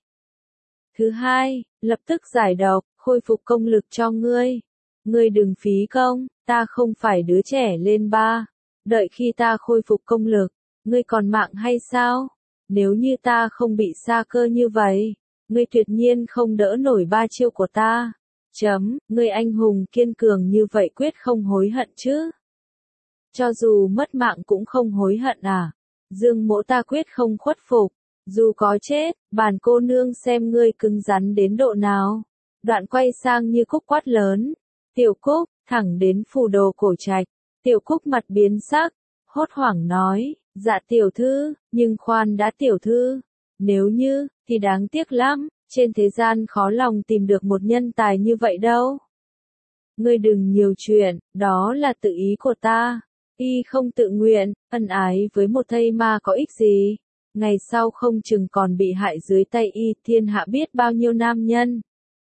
S1: Thứ hai, lập tức giải độc, khôi phục công lực cho ngươi. Ngươi đừng phí công, ta không phải đứa trẻ lên ba. Đợi khi ta khôi phục công lực, ngươi còn mạng hay sao? Nếu như ta không bị sa cơ như vậy, ngươi tuyệt nhiên không đỡ nổi ba chiêu của ta. Chấm, ngươi anh hùng kiên cường như vậy quyết không hối hận chứ? Cho dù mất mạng cũng không hối hận à? Dương Mỗ ta quyết không khuất phục. Dù có chết, bản cô nương xem ngươi cứng rắn đến độ nào. Đoạn quay sang Như Cúc quát lớn. Tiểu Cúc, thẳng đến Phù Đồ Cổ Trạch. Tiểu Cúc mặt biến sắc, hốt hoảng nói, dạ tiểu thư, nhưng khoan đã tiểu thư. Nếu như, thì đáng tiếc lắm, trên thế gian khó lòng tìm được một nhân tài như vậy đâu. Ngươi đừng nhiều chuyện, đó là tự ý của ta. Y không tự nguyện, ân ái với một thây ma có ích gì. Ngày sau không chừng còn bị hại dưới tay y, thiên hạ biết bao nhiêu nam nhân.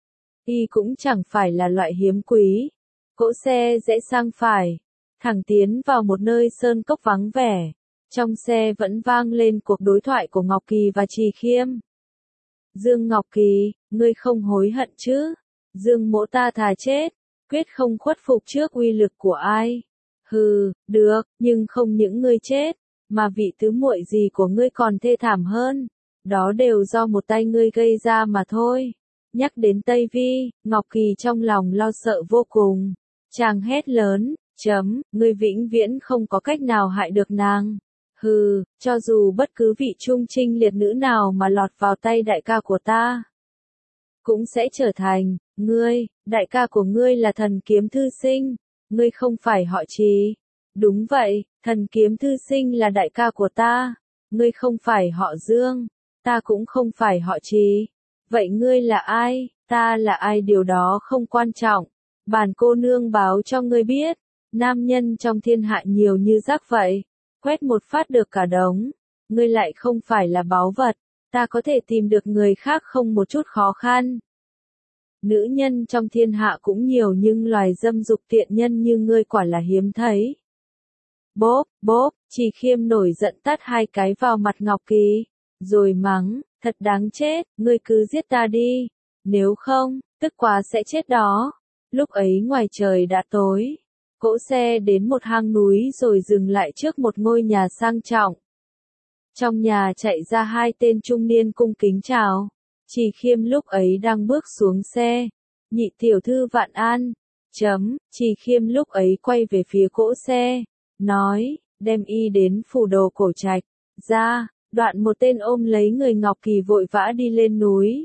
S1: Y cũng chẳng phải là loại hiếm quý. Cỗ xe rẽ sang phải, thẳng tiến vào một nơi sơn cốc vắng vẻ. Trong xe vẫn vang lên cuộc đối thoại của Ngọc Kỳ và Trì Khiêm. Dương Ngọc Kỳ, ngươi không hối hận chứ? Dương Mỗ ta thà chết, quyết không khuất phục trước uy lực của ai. Hừ, được, nhưng không những ngươi chết, mà vị tứ muội gì của ngươi còn thê thảm hơn. Đó đều do một tay ngươi gây ra mà thôi. Nhắc đến Tây Vi, Ngọc Kỳ trong lòng lo sợ vô cùng. Chàng hét lớn, chấm, ngươi vĩnh viễn không có cách nào hại được nàng. Hừ, cho dù bất cứ vị trung trinh liệt nữ nào mà lọt vào tay đại ca của ta, cũng sẽ trở thành, ngươi, đại ca của ngươi là Thần Kiếm Thư Sinh, ngươi không phải họ Trì. Đúng vậy, Thần Kiếm Thư Sinh là đại ca của ta, ngươi không phải họ Dương, ta cũng không phải họ Trì. Vậy ngươi là ai, ta là ai điều đó không quan trọng. Bản cô nương báo cho ngươi biết, nam nhân trong thiên hạ nhiều như rác vậy, quét một phát được cả đống. Ngươi lại không phải là báu vật, ta có thể tìm được người khác không một chút khó khăn. Nữ nhân trong thiên hạ cũng nhiều nhưng loài dâm dục tiện nhân như ngươi quả là hiếm thấy. Bốp, bốp, Trì Khiêm nổi giận tát hai cái vào mặt Ngọc Kỳ, rồi mắng, thật đáng chết, ngươi cứ giết ta đi, nếu không, tức quá sẽ chết đó. Lúc ấy ngoài trời đã tối, cỗ xe đến một hang núi rồi dừng lại trước một ngôi nhà sang trọng. Trong nhà chạy ra hai tên trung niên cung kính chào. Trì Khiêm lúc ấy đang bước xuống xe. Nhị tiểu thư vạn an. Chấm, Trì Khiêm lúc ấy quay về phía cỗ xe. Nói, đem y đến Phù Đồ Cổ Trạch. Ra, đoạn một tên ôm lấy người Ngọc Kỳ vội vã đi lên núi.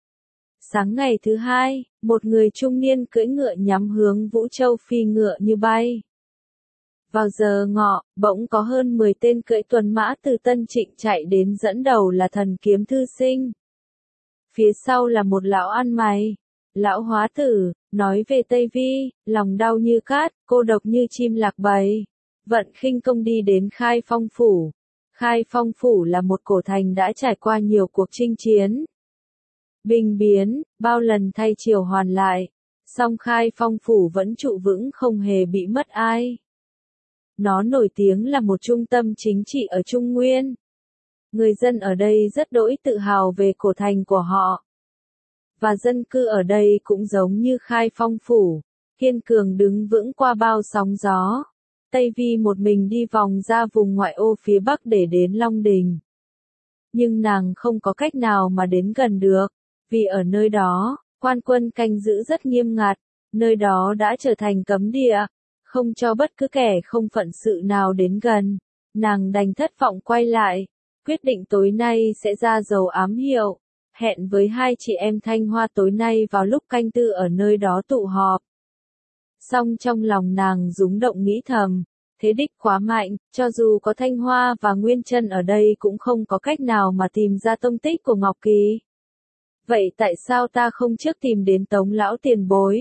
S1: Sáng ngày thứ hai, một người trung niên cưỡi ngựa nhắm hướng Vũ Châu phi ngựa như bay. Vào giờ ngọ, bỗng có hơn mười tên cưỡi tuần mã từ Tân Trịnh chạy đến, dẫn đầu là Thần Kiếm Thư Sinh. Phía sau là một lão ăn mày. Lão hóa tử, nói về Tây Vi, lòng đau như cát, cô độc như chim lạc bầy. Vận khinh công đi đến Khai Phong Phủ. Khai Phong Phủ là một cổ thành đã trải qua nhiều cuộc chinh chiến. Binh biến, bao lần thay triều hoàn lại. Song Khai Phong Phủ vẫn trụ vững không hề bị mất ai. Nó nổi tiếng là một trung tâm chính trị ở Trung Nguyên. Người dân ở đây rất đỗi tự hào về cổ thành của họ. Và dân cư ở đây cũng giống như Khai Phong Phủ, kiên cường đứng vững qua bao sóng gió. Tây Vi một mình đi vòng ra vùng ngoại ô phía bắc để đến Long Đình. Nhưng nàng không có cách nào mà đến gần được, vì ở nơi đó, quan quân canh giữ rất nghiêm ngặt, nơi đó đã trở thành cấm địa, không cho bất cứ kẻ không phận sự nào đến gần. Nàng đành thất vọng quay lại, quyết định tối nay sẽ ra dấu ám hiệu, hẹn với hai chị em Thanh Hoa tối nay vào lúc canh tư ở nơi đó tụ họp. Song trong lòng nàng rúng động nghĩ thầm, thế đích quá mạnh, cho dù có Thanh Hoa và Nguyên Chân ở đây cũng không có cách nào mà tìm ra tông tích của Ngọc Kỳ. Vậy tại sao ta không trước tìm đến Tống lão tiền bối?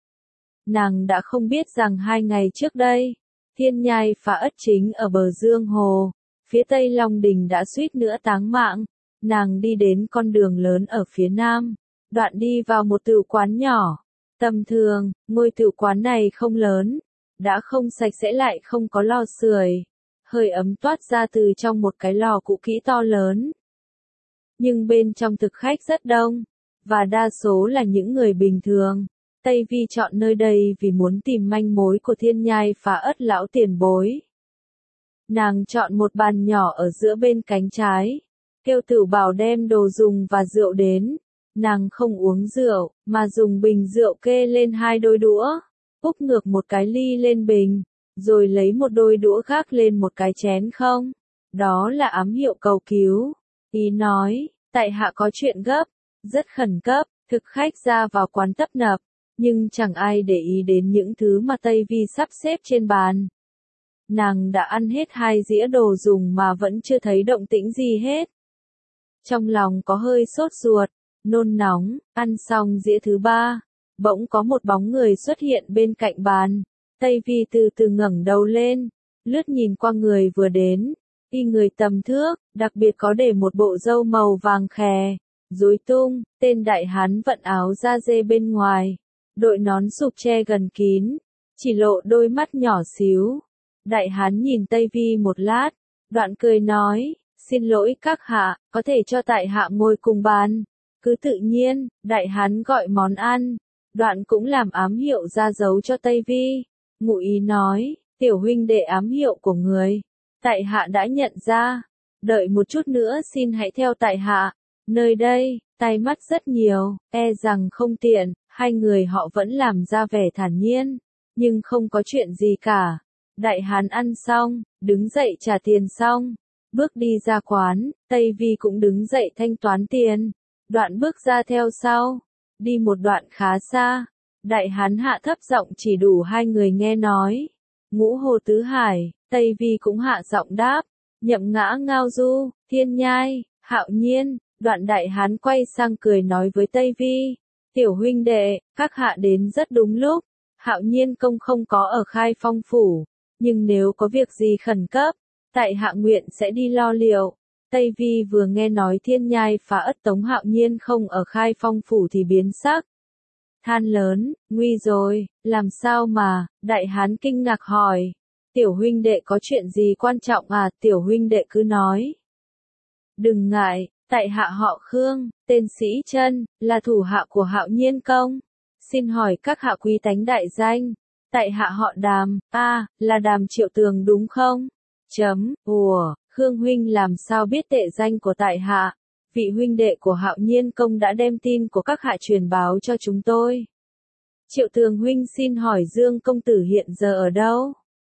S1: Nàng đã không biết rằng hai ngày trước đây, Thiên Nhai Phá Ất Chính ở bờ Dương Hồ, phía tây Long Đình đã suýt nữa táng mạng. Nàng đi đến con đường lớn ở phía nam, đoạn đi vào một tửu quán nhỏ. Tầm thường, ngôi tửu quán này không lớn, đã không sạch sẽ lại không có lò sưởi, hơi ấm toát ra từ trong một cái lò cũ kỹ to lớn. Nhưng bên trong thực khách rất đông, và đa số là những người bình thường. Tây Vi chọn nơi đây vì muốn tìm manh mối của Thiên Nhai Phá Ất lão tiền bối. Nàng chọn một bàn nhỏ ở giữa bên cánh trái, kêu Tửu Bảo đem đồ dùng và rượu đến. Nàng không uống rượu, mà dùng bình rượu kê lên hai đôi đũa, úp ngược một cái ly lên bình, rồi lấy một đôi đũa khác lên một cái chén không. Đó là ám hiệu cầu cứu. Ý nói, tại hạ có chuyện gấp, rất khẩn cấp. Thực khách ra vào quán tấp nập, nhưng chẳng ai để ý đến những thứ mà Tây Vi sắp xếp trên bàn. Nàng đã ăn hết hai dĩa đồ dùng mà vẫn chưa thấy động tĩnh gì hết. Trong lòng có hơi sốt ruột, nôn nóng, ăn xong dĩa thứ ba, bỗng có một bóng người xuất hiện bên cạnh bàn. Tây Vi từ từ ngẩng đầu lên, lướt nhìn qua người vừa đến, y người tầm thước, đặc biệt có để một bộ râu màu vàng khè, rối tung, tên đại hán vận áo da dê bên ngoài, đội nón sụp che gần kín, chỉ lộ đôi mắt nhỏ xíu. Đại hán nhìn Tây Vi một lát, đoạn cười nói, xin lỗi các hạ, có thể cho tại hạ ngồi cùng bàn. Cứ tự nhiên, đại hán gọi món ăn, đoạn cũng làm ám hiệu ra dấu cho Tây Vi. Ngụ ý nói, tiểu huynh đệ ám hiệu của người, tại hạ đã nhận ra, đợi một chút nữa xin hãy theo tại hạ, nơi đây, tay mắt rất nhiều, e rằng không tiện. Hai người họ vẫn làm ra vẻ thản nhiên, nhưng không có chuyện gì cả. Đại hán ăn xong, đứng dậy trả tiền xong, bước đi ra quán. Tây Vi cũng đứng dậy thanh toán tiền, đoạn bước ra theo sau, đi một đoạn khá xa. Đại hán hạ thấp giọng chỉ đủ hai người nghe nói. Ngũ Hồ Tứ Hải. Tây Vi cũng hạ giọng đáp, Nhậm Ngã Ngao Du, Thiên Nhai, Hạo Nhiên. Đoạn đại hán quay sang cười nói với Tây Vi, tiểu huynh đệ, các hạ đến rất đúng lúc. Hạo Nhiên công không có ở Khai Phong Phủ, nhưng nếu có việc gì khẩn cấp, tại hạ nguyện sẽ đi lo liệu. Tây Vi vừa nghe nói Thiên Nhai Phá Ất Tống Hạo Nhiên không ở Khai Phong Phủ thì biến sắc. Than lớn, nguy rồi, làm sao mà? Đại hán kinh ngạc hỏi, tiểu huynh đệ có chuyện gì quan trọng à? Tiểu huynh đệ cứ nói. Đừng ngại, tại hạ họ Khương, tên Sĩ Chân, là thủ hạ của Hạo Nhiên công. Xin hỏi các hạ quý tánh đại danh. Tại hạ họ Đàm, a, à, là Đàm Triệu Tường đúng không? Chấm, ủa, Khương huynh làm sao biết tệ danh của tại hạ? Vị huynh đệ của Hạo Nhiên công đã đem tin của các hạ truyền báo cho chúng tôi. Triệu Tường huynh xin hỏi Dương công tử hiện giờ ở đâu?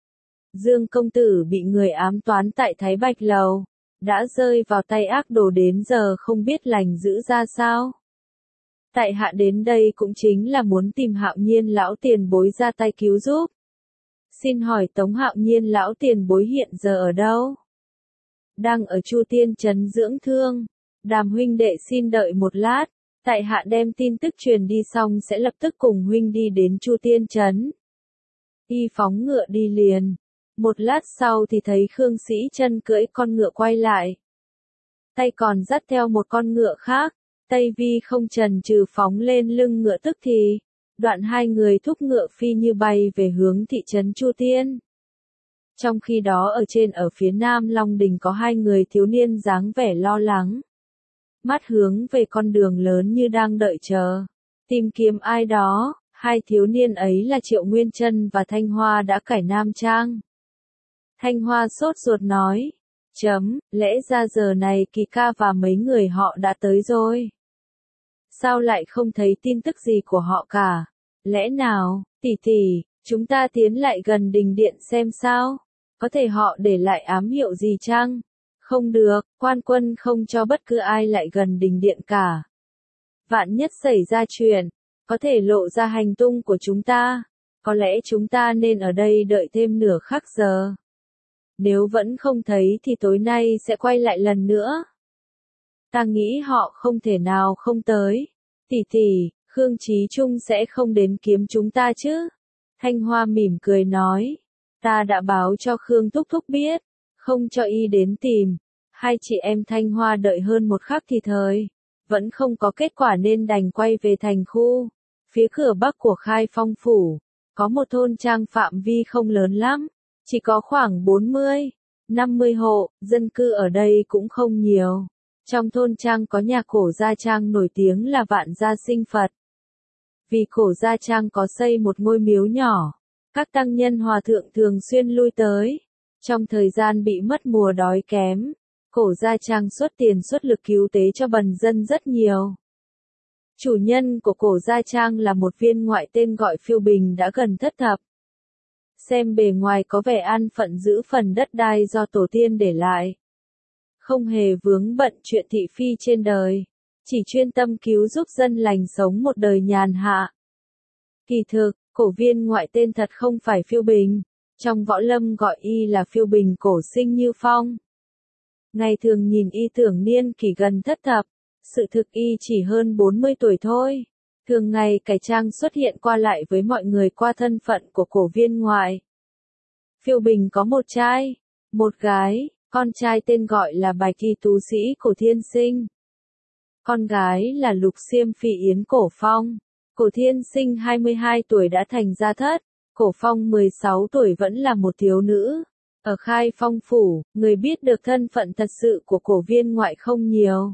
S1: Dương công tử bị người ám toán tại Thái Bạch Lầu, đã rơi vào tay ác đồ đến giờ không biết lành giữ ra sao. Tại hạ đến đây cũng chính là muốn tìm Hạo Nhiên lão tiền bối ra tay cứu giúp. Xin hỏi Tống Hạo Nhiên lão tiền bối hiện giờ ở đâu? Đang ở Chu Tiên trấn dưỡng thương. Đàm huynh đệ xin đợi một lát, Tại hạ đem tin tức truyền đi xong sẽ lập tức cùng huynh đi đến Chu Tiên Trấn. Y phóng ngựa đi liền. Một lát sau thì thấy Khương Sĩ Chân cưỡi con ngựa quay lại. Tay còn dắt theo một con ngựa khác. Tây Vi không chần chừ phóng lên lưng ngựa tức thì. Đoạn hai người thúc ngựa phi như bay về hướng thị trấn Chu Tiên. Trong khi đó ở trên ở phía nam Long Đình có hai người thiếu niên dáng vẻ lo lắng. Mắt hướng về con đường lớn như đang đợi chờ. Tìm kiếm ai đó, hai thiếu niên ấy là Triệu Nguyên Trân và Thanh Hoa đã cải nam trang. Thanh Hoa sốt ruột nói. Chấm, lẽ ra giờ này Kỳ ca và mấy người họ đã tới rồi. Sao lại không thấy tin tức gì của họ cả? Lẽ nào, tỷ tỷ, chúng ta tiến lại gần đình điện xem sao? Có thể họ để lại ám hiệu gì chăng? Không được, quan quân không cho bất cứ ai lại gần đình điện cả. Vạn nhất xảy ra chuyện, có thể lộ ra hành tung của chúng ta. Có lẽ chúng ta nên ở đây đợi thêm nửa khắc giờ. Nếu vẫn không thấy thì tối nay sẽ quay lại lần nữa. Ta nghĩ họ không thể nào không tới. Tỷ tỷ, Khương Chí Trung sẽ không đến kiếm chúng ta chứ? Thanh Hoa mỉm cười nói. Ta đã báo cho Khương Thúc Thúc biết, không cho y đến tìm. Hai chị em Thanh Hoa đợi hơn một khắc thì thời. Vẫn không có kết quả nên đành quay về thành khu. Phía cửa bắc của Khai Phong Phủ, có một thôn trang phạm vi không lớn lắm. Chỉ có khoảng bốn mươi, năm mươi hộ, dân cư ở đây cũng không nhiều. Trong thôn trang có nhà Cổ Gia Trang nổi tiếng là Vạn Gia Sinh Phật. Vì Cổ Gia Trang có xây một ngôi miếu nhỏ, các tăng nhân hòa thượng thường xuyên lui tới. Trong thời gian bị mất mùa đói kém, Cổ Gia Trang xuất tiền xuất lực cứu tế cho bần dân rất nhiều. Chủ nhân của Cổ Gia Trang là một viên ngoại tên gọi Phiêu Bình đã gần thất thập. Xem bề ngoài có vẻ an phận giữ phần đất đai do tổ tiên để lại. Không hề vướng bận chuyện thị phi trên đời. Chỉ chuyên tâm cứu giúp dân lành sống một đời nhàn hạ. Kỳ thực, cổ viên ngoại tên thật không phải Phiêu Bình. Trong võ lâm gọi y là Phiêu Bình Cổ Sinh Như Phong. Ngày thường nhìn y tưởng niên kỷ gần thất thập. Sự thực y chỉ hơn bốn mươi tuổi thôi. Thường ngày cải trang xuất hiện qua lại với mọi người qua thân phận của cổ viên ngoại. Phiêu Bình có một trai, một gái, con trai tên gọi là Bạch Y Tú Sĩ Cổ Thiên Sinh. Con gái là Lục Xiêm Phỉ Yến Cổ Phong. Cổ Thiên Sinh hai mươi hai tuổi đã thành gia thất, Cổ Phong mười sáu tuổi vẫn là một thiếu nữ. Ở Khai Phong Phủ, người biết được thân phận thật sự của cổ viên ngoại không nhiều.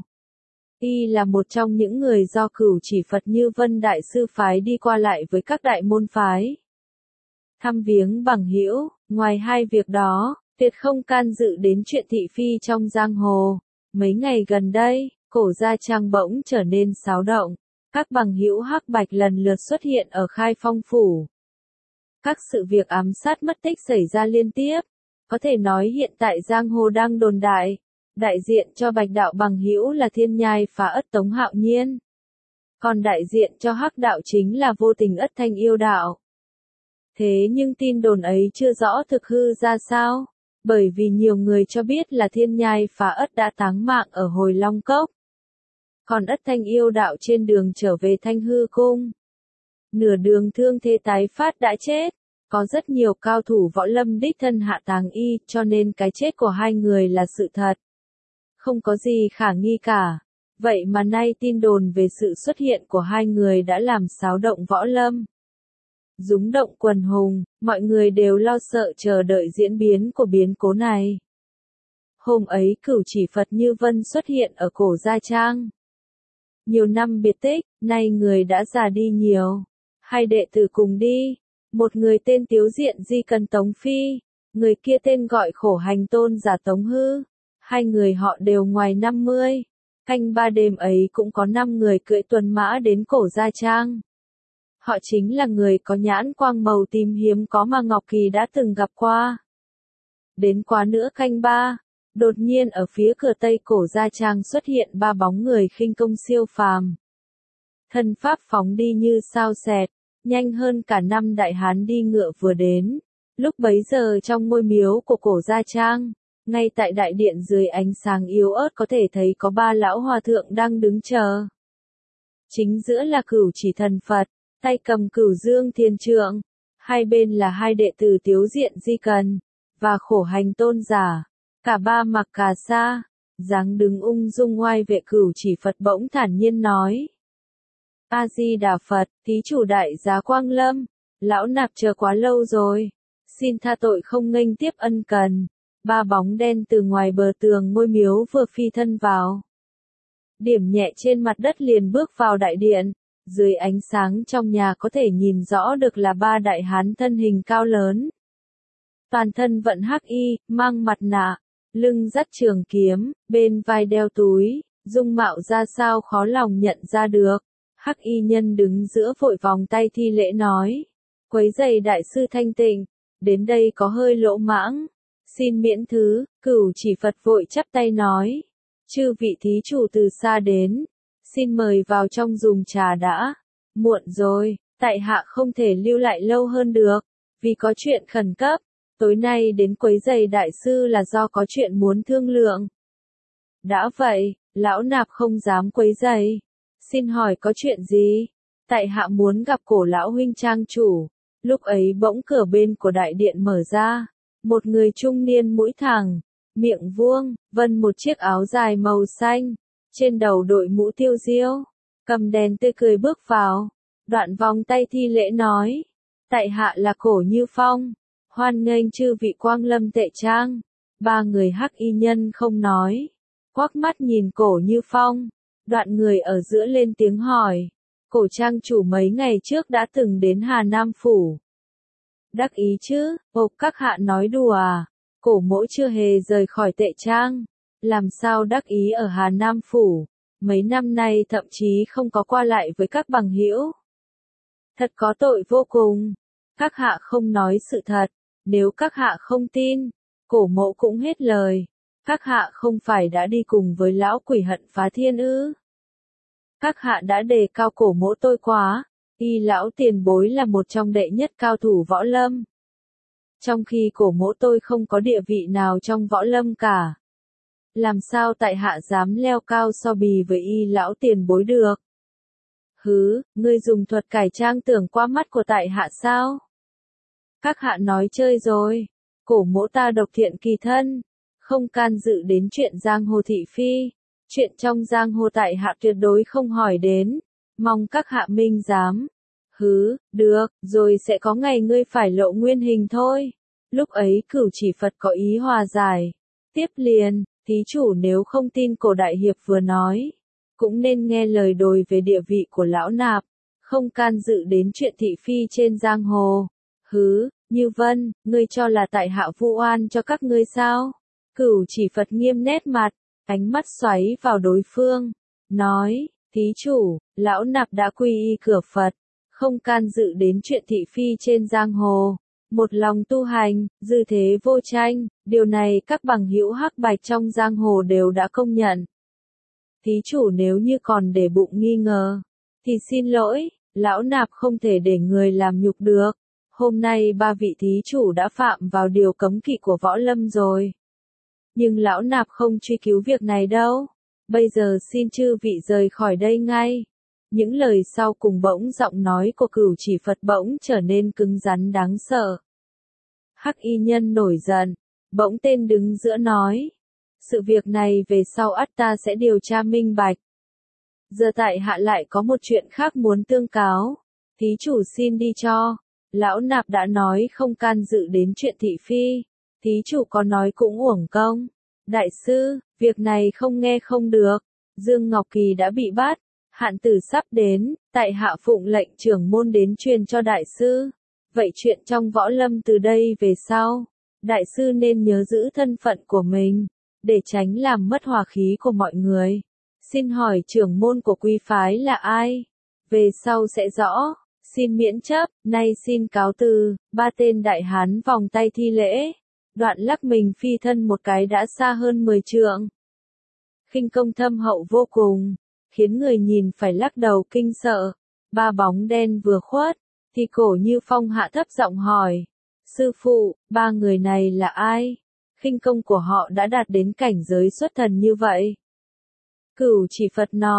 S1: Y là một trong những người do Cửu Chỉ Phật Như Vân Đại Sư phái đi qua lại với các đại môn phái. Thăm viếng bằng hữu, ngoài hai việc đó, tuyệt không can dự đến chuyện thị phi trong giang hồ. Mấy ngày gần đây, Cổ Gia Trang bỗng trở nên xáo động. Các bằng hữu hắc bạch lần lượt xuất hiện ở Khai Phong Phủ. Các sự việc ám sát mất tích xảy ra liên tiếp. Có thể nói hiện tại giang hồ đang đồn đại. Đại diện cho bạch đạo bằng hữu là Thiên Nhai Phá Ất Tống Hạo Nhiên. Còn đại diện cho hắc đạo chính là Vô Tình Ất Thanh Yêu Đạo. Thế nhưng tin đồn ấy chưa rõ thực hư ra sao. Bởi vì nhiều người cho biết là Thiên Nhai Phá Ất đã táng mạng ở Hồi Long Cốc. Còn Ất Thanh Yêu Đạo trên đường trở về Thanh Hư Cung. Nửa đường thương thế tái phát đã chết. Có rất nhiều cao thủ võ lâm đích thân hạ táng y, cho nên cái chết của hai người là sự thật. Không có gì khả nghi cả. Vậy mà nay tin đồn về sự xuất hiện của hai người đã làm xáo động võ lâm. Rúng động quần hùng, mọi người đều lo sợ chờ đợi diễn biến của biến cố này. Hôm ấy Cửu Chỉ Phật Như Vân xuất hiện ở Cổ Gia Trang. Nhiều năm biệt tích, nay người đã già đi nhiều. Hai đệ tử cùng đi. Một người tên Tiếu Diện Di Cần Tống Phi, người kia tên gọi Khổ Hành Tôn Giả Tống Hư. Hai người họ đều ngoài năm mươi. Canh ba đêm ấy cũng có năm người cưỡi tuần mã đến Cổ Gia Trang. Họ chính là người có nhãn quang màu tím hiếm có mà Ngọc Kỳ đã từng gặp qua. Đến quá nữa canh ba, đột nhiên ở phía cửa tây Cổ Gia Trang xuất hiện ba bóng người khinh công siêu phàm. Thân pháp phóng đi như sao xẹt, nhanh hơn cả năm đại hán đi ngựa vừa đến. Lúc bấy giờ trong ngôi miếu của Cổ Gia Trang, ngay tại đại điện dưới ánh sáng yếu ớt có thể thấy có ba lão hòa thượng đang đứng chờ. Chính giữa là Cửu Chỉ Thần Phật, tay cầm Cửu Dương Thiên Trượng, hai bên là hai đệ tử Tiếu Diện Di Cần, và Khổ Hành Tôn Giả, cả ba mặc cà sa, dáng đứng ung dung ngoai vệ. Cửu Chỉ Phật bỗng thản nhiên nói. A-di-đà Phật, thí chủ đại giá quang lâm, lão nạp chờ quá lâu rồi, xin tha tội không nghênh tiếp ân cần. Ba bóng đen từ ngoài bờ tường ngôi miếu vừa phi thân vào, điểm nhẹ trên mặt đất liền bước vào đại điện. Dưới ánh sáng trong nhà có thể nhìn rõ được là ba đại hán thân hình cao lớn. Toàn thân vận hắc y, mang mặt nạ, lưng dắt trường kiếm, bên vai đeo túi, dung mạo ra sao khó lòng nhận ra được. Hắc y nhân đứng giữa vội vòng tay thi lễ nói. Quấy rầy đại sư thanh tịnh, đến đây có hơi lỗ mãng, xin miễn thứ. Cửu Chỉ Phật vội chắp tay nói. Chư vị thí chủ từ xa đến, xin mời vào trong dùng trà đã. Muộn rồi, tại hạ không thể lưu lại lâu hơn được, vì có chuyện khẩn cấp. Tối nay đến quấy rầy đại sư là do có chuyện muốn thương lượng. Đã vậy, lão nạp không dám quấy rầy. Xin hỏi có chuyện gì? Tại hạ muốn gặp Cổ lão huynh trang chủ. Lúc ấy bỗng cửa bên của đại điện mở ra, một người trung niên mũi thẳng, miệng vuông, vân một chiếc áo dài màu xanh, trên đầu đội mũ tiêu diêu, cầm đèn tươi cười bước vào, đoạn vòng tay thi lễ nói. Tại hạ là Cổ Như Phong, hoan nghênh chư vị quang lâm Tệ Trang. Ba người hắc y nhân không nói, quắc mắt nhìn Cổ Như Phong, đoạn người ở giữa lên tiếng hỏi. Cổ trang chủ mấy ngày trước đã từng đến Hà Nam Phủ. Đắc ý chứ, ồ các hạ nói đùa à, Cổ mỗ chưa hề rời khỏi Tệ Trang, làm sao đắc ý ở Hà Nam Phủ, mấy năm nay thậm chí không có qua lại với các bằng hữu. Thật có tội vô cùng, các hạ không nói sự thật, nếu các hạ không tin, Cổ mỗ cũng hết lời, các hạ không phải đã đi cùng với lão quỷ Hận Phá Thiên ư? Các hạ đã đề cao Cổ mỗ tôi quá, y lão tiền bối là một trong đệ nhất cao thủ võ lâm. Trong khi Cổ mỗ tôi không có địa vị nào trong võ lâm cả. Làm sao tại hạ dám leo cao so bì với y lão tiền bối được? Hứ, ngươi dùng thuật cải trang tưởng qua mắt của tại hạ sao? Các hạ nói chơi rồi, Cổ mỗ ta độc thiện kỳ thân, không can dự đến chuyện giang hồ thị phi. Chuyện trong giang hồ tại hạ tuyệt đối không hỏi đến, mong các hạ minh giám. Hứ, được, rồi sẽ có ngày ngươi phải lộ nguyên hình thôi. Lúc ấy Cửu Chỉ Phật có ý hòa giải. Tiếp liền, thí chủ nếu không tin Cổ đại hiệp vừa nói, cũng nên nghe lời đồi về địa vị của lão nạp, không can dự đến chuyện thị phi trên giang hồ. Hứ, Như Vân, ngươi cho là tại hạ vu oan cho các ngươi sao? Cửu Chỉ Phật nghiêm nét mặt, ánh mắt xoáy vào đối phương, nói, thí chủ, lão nạp đã quy y cửa Phật, không can dự đến chuyện thị phi trên giang hồ, một lòng tu hành, dư thế vô tranh, điều này các bằng hữu hắc bạch trong giang hồ đều đã công nhận. Thí chủ nếu như còn để bụng nghi ngờ, thì xin lỗi, lão nạp không thể để người làm nhục được. Hôm nay ba vị thí chủ đã phạm vào điều cấm kỵ của võ lâm rồi. Nhưng lão nạp không truy cứu việc này đâu. Bây giờ xin chư vị rời khỏi đây ngay. Những lời sau cùng bỗng giọng nói của Cửu Chỉ Phật bỗng trở nên cứng rắn đáng sợ. Hắc y nhân nổi giận, bỗng tên đứng giữa nói. Sự việc này về sau ắt ta sẽ điều tra minh bạch. Giờ tại hạ lại có một chuyện khác muốn tương cáo. Thí chủ xin đi cho. Lão nạp đã nói không can dự đến chuyện thị phi. Thí chủ có nói cũng uổng công. Đại sư, việc này không nghe không được. Dương Ngọc Kỳ đã bị bắt. Hạn tử sắp đến, tại hạ phụng lệnh trưởng môn đến truyền cho đại sư. Vậy chuyện trong võ lâm từ đây về sau, đại sư nên nhớ giữ thân phận của mình, để tránh làm mất hòa khí của mọi người. Xin hỏi trưởng môn của quý phái là ai? Về sau sẽ rõ. Xin miễn chấp, nay xin cáo từ. Ba tên đại hán vòng tay thi lễ. Đoạn lắc mình phi thân một cái đã xa hơn mười trượng. Khinh công thâm hậu vô cùng, khiến người nhìn phải lắc đầu kinh sợ. Ba bóng đen vừa khuất, thì Cổ Như Phong hạ thấp giọng hỏi. Sư phụ, ba người này là ai? Khinh công của họ đã đạt đến cảnh giới xuất thần như vậy. Cửu Chỉ Phật nói,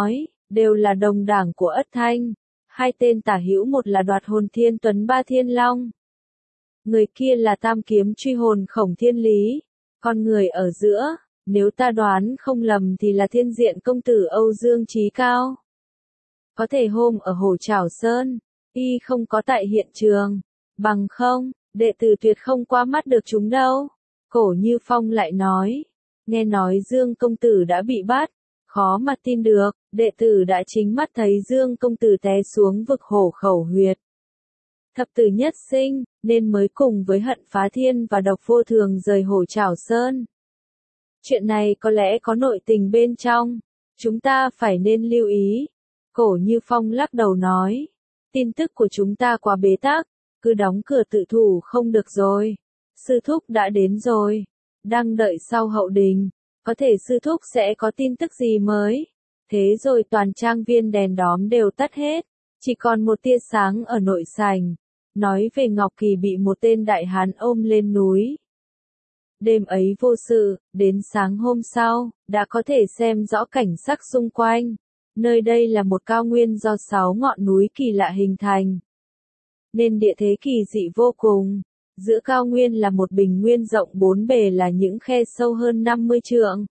S1: đều là đồng đảng của Ất Thanh. Hai tên tả hữu, một là Đoạt Hồn Thiên Tuấn Ba Thiên Long. Người kia là Tam Kiếm Truy Hồn Khổng Thiên Lý. Con người ở giữa, nếu ta đoán không lầm thì là Thiên Diện công tử Âu Dương Chí Cao. Có thể hôm ở Hổ Trảo Sơn, y không có tại hiện trường. Bằng không, đệ tử tuyệt không qua mắt được chúng đâu. Cổ Như Phong lại nói. Nghe nói Dương công tử đã bị bắt. Khó mà tin được, đệ tử đã chính mắt thấy Dương công tử té xuống vực Hổ Khẩu Huyệt. Thập tử nhất sinh, nên mới cùng với Hận Phá Thiên và Độc Vô Thường rời Hổ Trảo Sơn. Chuyện này có lẽ có nội tình bên trong, chúng ta phải nên lưu ý. Cổ Như Phong lắc đầu nói, tin tức của chúng ta quá bế tắc, cứ đóng cửa tự thủ không được rồi. Sư thúc đã đến rồi, đang đợi sau hậu đình, có thể sư thúc sẽ có tin tức gì mới. Thế rồi toàn trang viên đèn đóm đều tắt hết, chỉ còn một tia sáng ở nội sảnh. Nói về Ngọc Kỳ bị một tên đại hán ôm lên núi. Đêm ấy vô sự, đến sáng hôm sau, đã có thể xem rõ cảnh sắc xung quanh. Nơi đây là một cao nguyên do sáu ngọn núi kỳ lạ hình thành. Nên địa thế kỳ dị vô cùng. Giữa cao nguyên là một bình nguyên rộng bốn bề là những khe sâu hơn năm mươi trượng.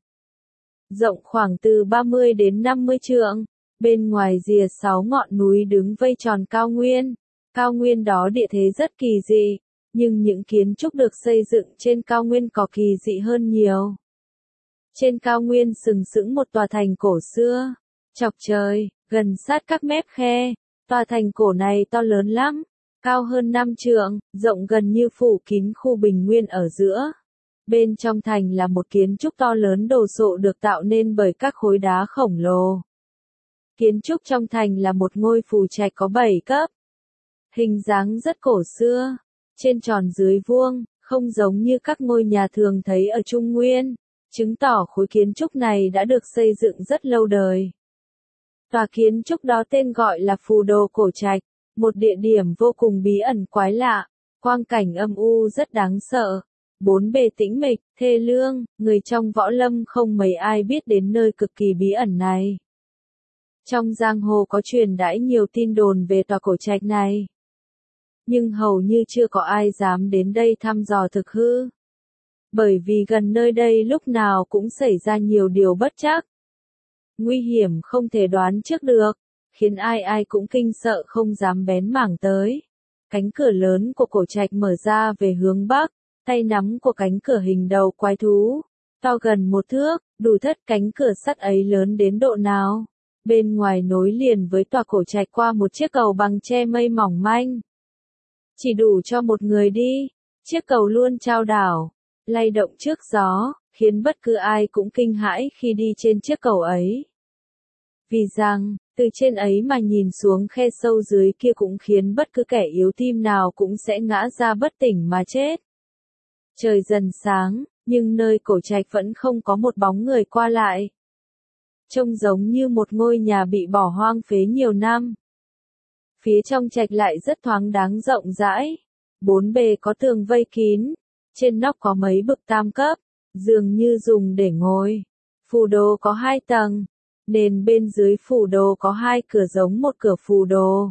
S1: Rộng khoảng từ ba mươi đến năm mươi trượng. Bên ngoài rìa sáu ngọn núi đứng vây tròn cao nguyên. Cao nguyên đó địa thế rất kỳ dị, nhưng những kiến trúc được xây dựng trên cao nguyên có kỳ dị hơn nhiều. Trên cao nguyên sừng sững một tòa thành cổ xưa, chọc trời, gần sát các mép khe. Tòa thành cổ này to lớn lắm, cao hơn năm trượng, rộng gần như phủ kín khu bình nguyên ở giữa. Bên trong thành là một kiến trúc to lớn đồ sộ được tạo nên bởi các khối đá khổng lồ. Kiến trúc trong thành là một ngôi phù trạch có bảy cấp. Hình dáng rất cổ xưa, trên tròn dưới vuông, không giống như các ngôi nhà thường thấy ở Trung Nguyên, chứng tỏ khối kiến trúc này đã được xây dựng rất lâu đời. Tòa kiến trúc đó tên gọi là Phù Đồ Cổ Trạch, một địa điểm vô cùng bí ẩn quái lạ, quang cảnh âm u rất đáng sợ. Bốn bề tĩnh mịch, thê lương, người trong võ lâm không mấy ai biết đến nơi cực kỳ bí ẩn này. Trong giang hồ có truyền đãi nhiều tin đồn về tòa cổ trạch này. Nhưng hầu như chưa có ai dám đến đây thăm dò thực hư. Bởi vì gần nơi đây lúc nào cũng xảy ra nhiều điều bất trắc. Nguy hiểm không thể đoán trước được, khiến ai ai cũng kinh sợ không dám bén mảng tới. Cánh cửa lớn của cổ trạch mở ra về hướng bắc, tay nắm của cánh cửa hình đầu quái thú, to gần một thước, đủ thất cánh cửa sắt ấy lớn đến độ nào. Bên ngoài nối liền với tòa cổ trạch qua một chiếc cầu bằng tre mây mỏng manh. Chỉ đủ cho một người đi, chiếc cầu luôn chao đảo, lay động trước gió, khiến bất cứ ai cũng kinh hãi khi đi trên chiếc cầu ấy. Vì rằng, từ trên ấy mà nhìn xuống khe sâu dưới kia cũng khiến bất cứ kẻ yếu tim nào cũng sẽ ngã ra bất tỉnh mà chết. Trời dần sáng, nhưng nơi cổ trạch vẫn không có một bóng người qua lại. Trông giống như một ngôi nhà bị bỏ hoang phế nhiều năm. Phía trong trạch lại rất thoáng đáng rộng rãi. Bốn bề có tường vây kín. Trên nóc có mấy bậc tam cấp, dường như dùng để ngồi. Phù đồ có hai tầng. Nền bên dưới phù đồ có hai cửa giống một cửa phù đồ.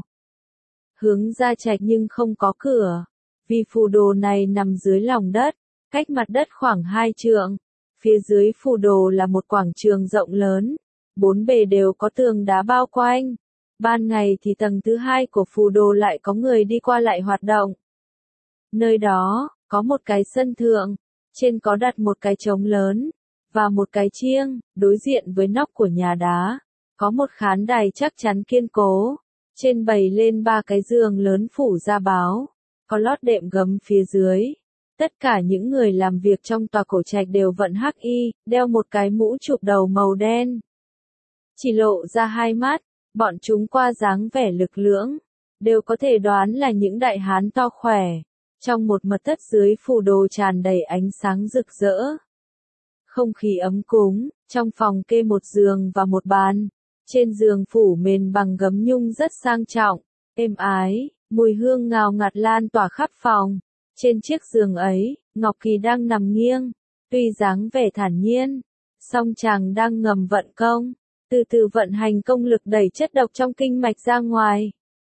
S1: Hướng ra trạch nhưng không có cửa. Vì phù đồ này nằm dưới lòng đất, cách mặt đất khoảng hai trượng. Phía dưới phù đồ là một quảng trường rộng lớn. Bốn bề đều có tường đá bao quanh. Ban ngày thì tầng thứ hai của phù đồ lại có người đi qua lại hoạt động. Nơi đó, có một cái sân thượng, trên có đặt một cái trống lớn, và một cái chiêng, đối diện với nóc của nhà đá. Có một khán đài chắc chắn kiên cố, trên bày lên ba cái giường lớn phủ da báo, có lót đệm gấm phía dưới. Tất cả những người làm việc trong tòa cổ trạch đều vận hắc y, đeo một cái mũ chụp đầu màu đen. Chỉ lộ ra hai mắt, bọn chúng qua dáng vẻ lực lưỡng, đều có thể đoán là những đại hán to khỏe. Trong một mật thất dưới phù đồ tràn đầy ánh sáng rực rỡ. Không khí ấm cúng, trong phòng kê một giường và một bàn. Trên giường phủ mền bằng gấm nhung rất sang trọng, êm ái, mùi hương ngào ngạt lan tỏa khắp phòng. Trên chiếc giường ấy, Ngọc Kỳ đang nằm nghiêng, tuy dáng vẻ thản nhiên, song chàng đang ngầm vận công. từ từ vận hành công lực đẩy chất độc trong kinh mạch ra ngoài.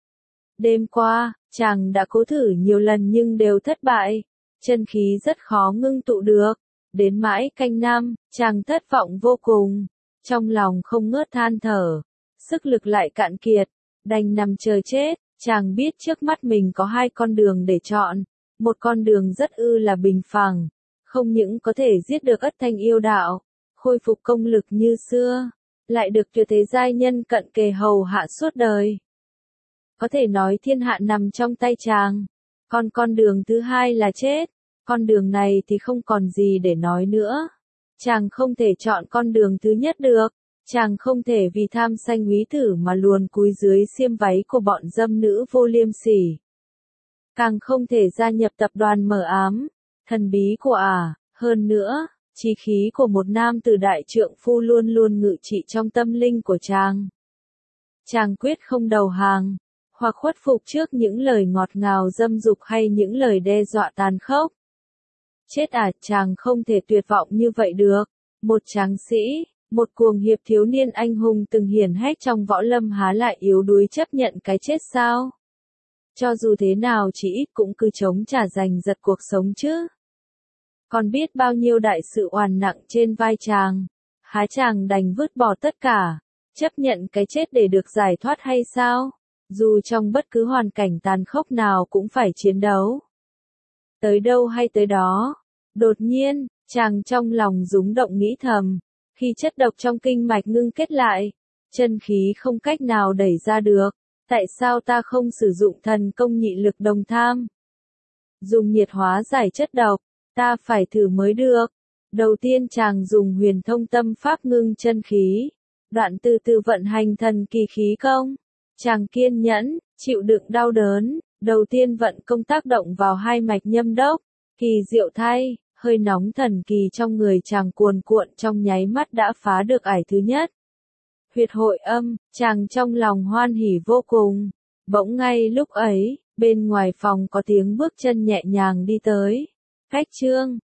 S1: Đêm qua, chàng đã cố thử nhiều lần nhưng đều thất bại, chân khí rất khó ngưng tụ được. Đến mãi canh năm, chàng thất vọng vô cùng, trong lòng không ngớt than thở, sức lực lại cạn kiệt, đành nằm chờ chết. Chàng biết trước mắt mình có hai con đường để chọn, một con đường rất ư là bình phẳng, không những có thể giết được Ất Thanh yêu đạo, khôi phục công lực như xưa, lại được tuyệt thế giai nhân cận kề hầu hạ suốt đời. Có thể nói thiên hạ nằm trong tay chàng, còn con đường thứ hai là chết, con đường này thì không còn gì để nói nữa. Chàng không thể chọn con đường thứ nhất được, chàng không thể vì tham sanh úy tử mà luồn cúi dưới xiêm váy của bọn dâm nữ vô liêm sỉ. Càng không thể gia nhập tập đoàn mờ ám, thần bí của ả, hơn nữa, chí khí của một nam tử đại trượng phu luôn luôn ngự trị trong tâm linh của chàng. Chàng quyết không đầu hàng, hoặc khuất phục trước những lời ngọt ngào dâm dục hay những lời đe dọa tàn khốc. Chết à, chàng không thể tuyệt vọng như vậy được. Một tráng sĩ, một cuồng hiệp thiếu niên anh hùng từng hiển hách trong võ lâm há lại yếu đuối chấp nhận cái chết sao? Cho dù thế nào chỉ ít cũng cứ chống trả giành giật cuộc sống chứ. Còn biết bao nhiêu đại sự oàn nặng trên vai chàng, há chàng đành vứt bỏ tất cả, chấp nhận cái chết để được giải thoát hay sao? Dù trong bất cứ hoàn cảnh tàn khốc nào cũng phải chiến đấu. Tới đâu hay tới đó. Đột nhiên, chàng trong lòng rúng động nghĩ thầm, khi chất độc trong kinh mạch ngưng kết lại, chân khí không cách nào đẩy ra được, tại sao ta không sử dụng thần công nhị lực đồng tham? Dùng nhiệt hóa giải chất độc, ta phải thử mới được. Đầu tiên chàng dùng huyền thông tâm pháp ngưng chân khí, đoạn từ từ vận hành thần kỳ khí công. Chàng kiên nhẫn, chịu đựng đau đớn, đầu tiên vận công tác động vào hai mạch nhâm đốc, kỳ diệu thay, hơi nóng thần kỳ trong người chàng cuồn cuộn trong nháy mắt đã phá được ải thứ nhất. Huyệt hội âm, chàng trong lòng hoan hỉ vô cùng, bỗng ngay lúc ấy, bên ngoài phòng có tiếng bước chân nhẹ nhàng đi tới. Khách Trương,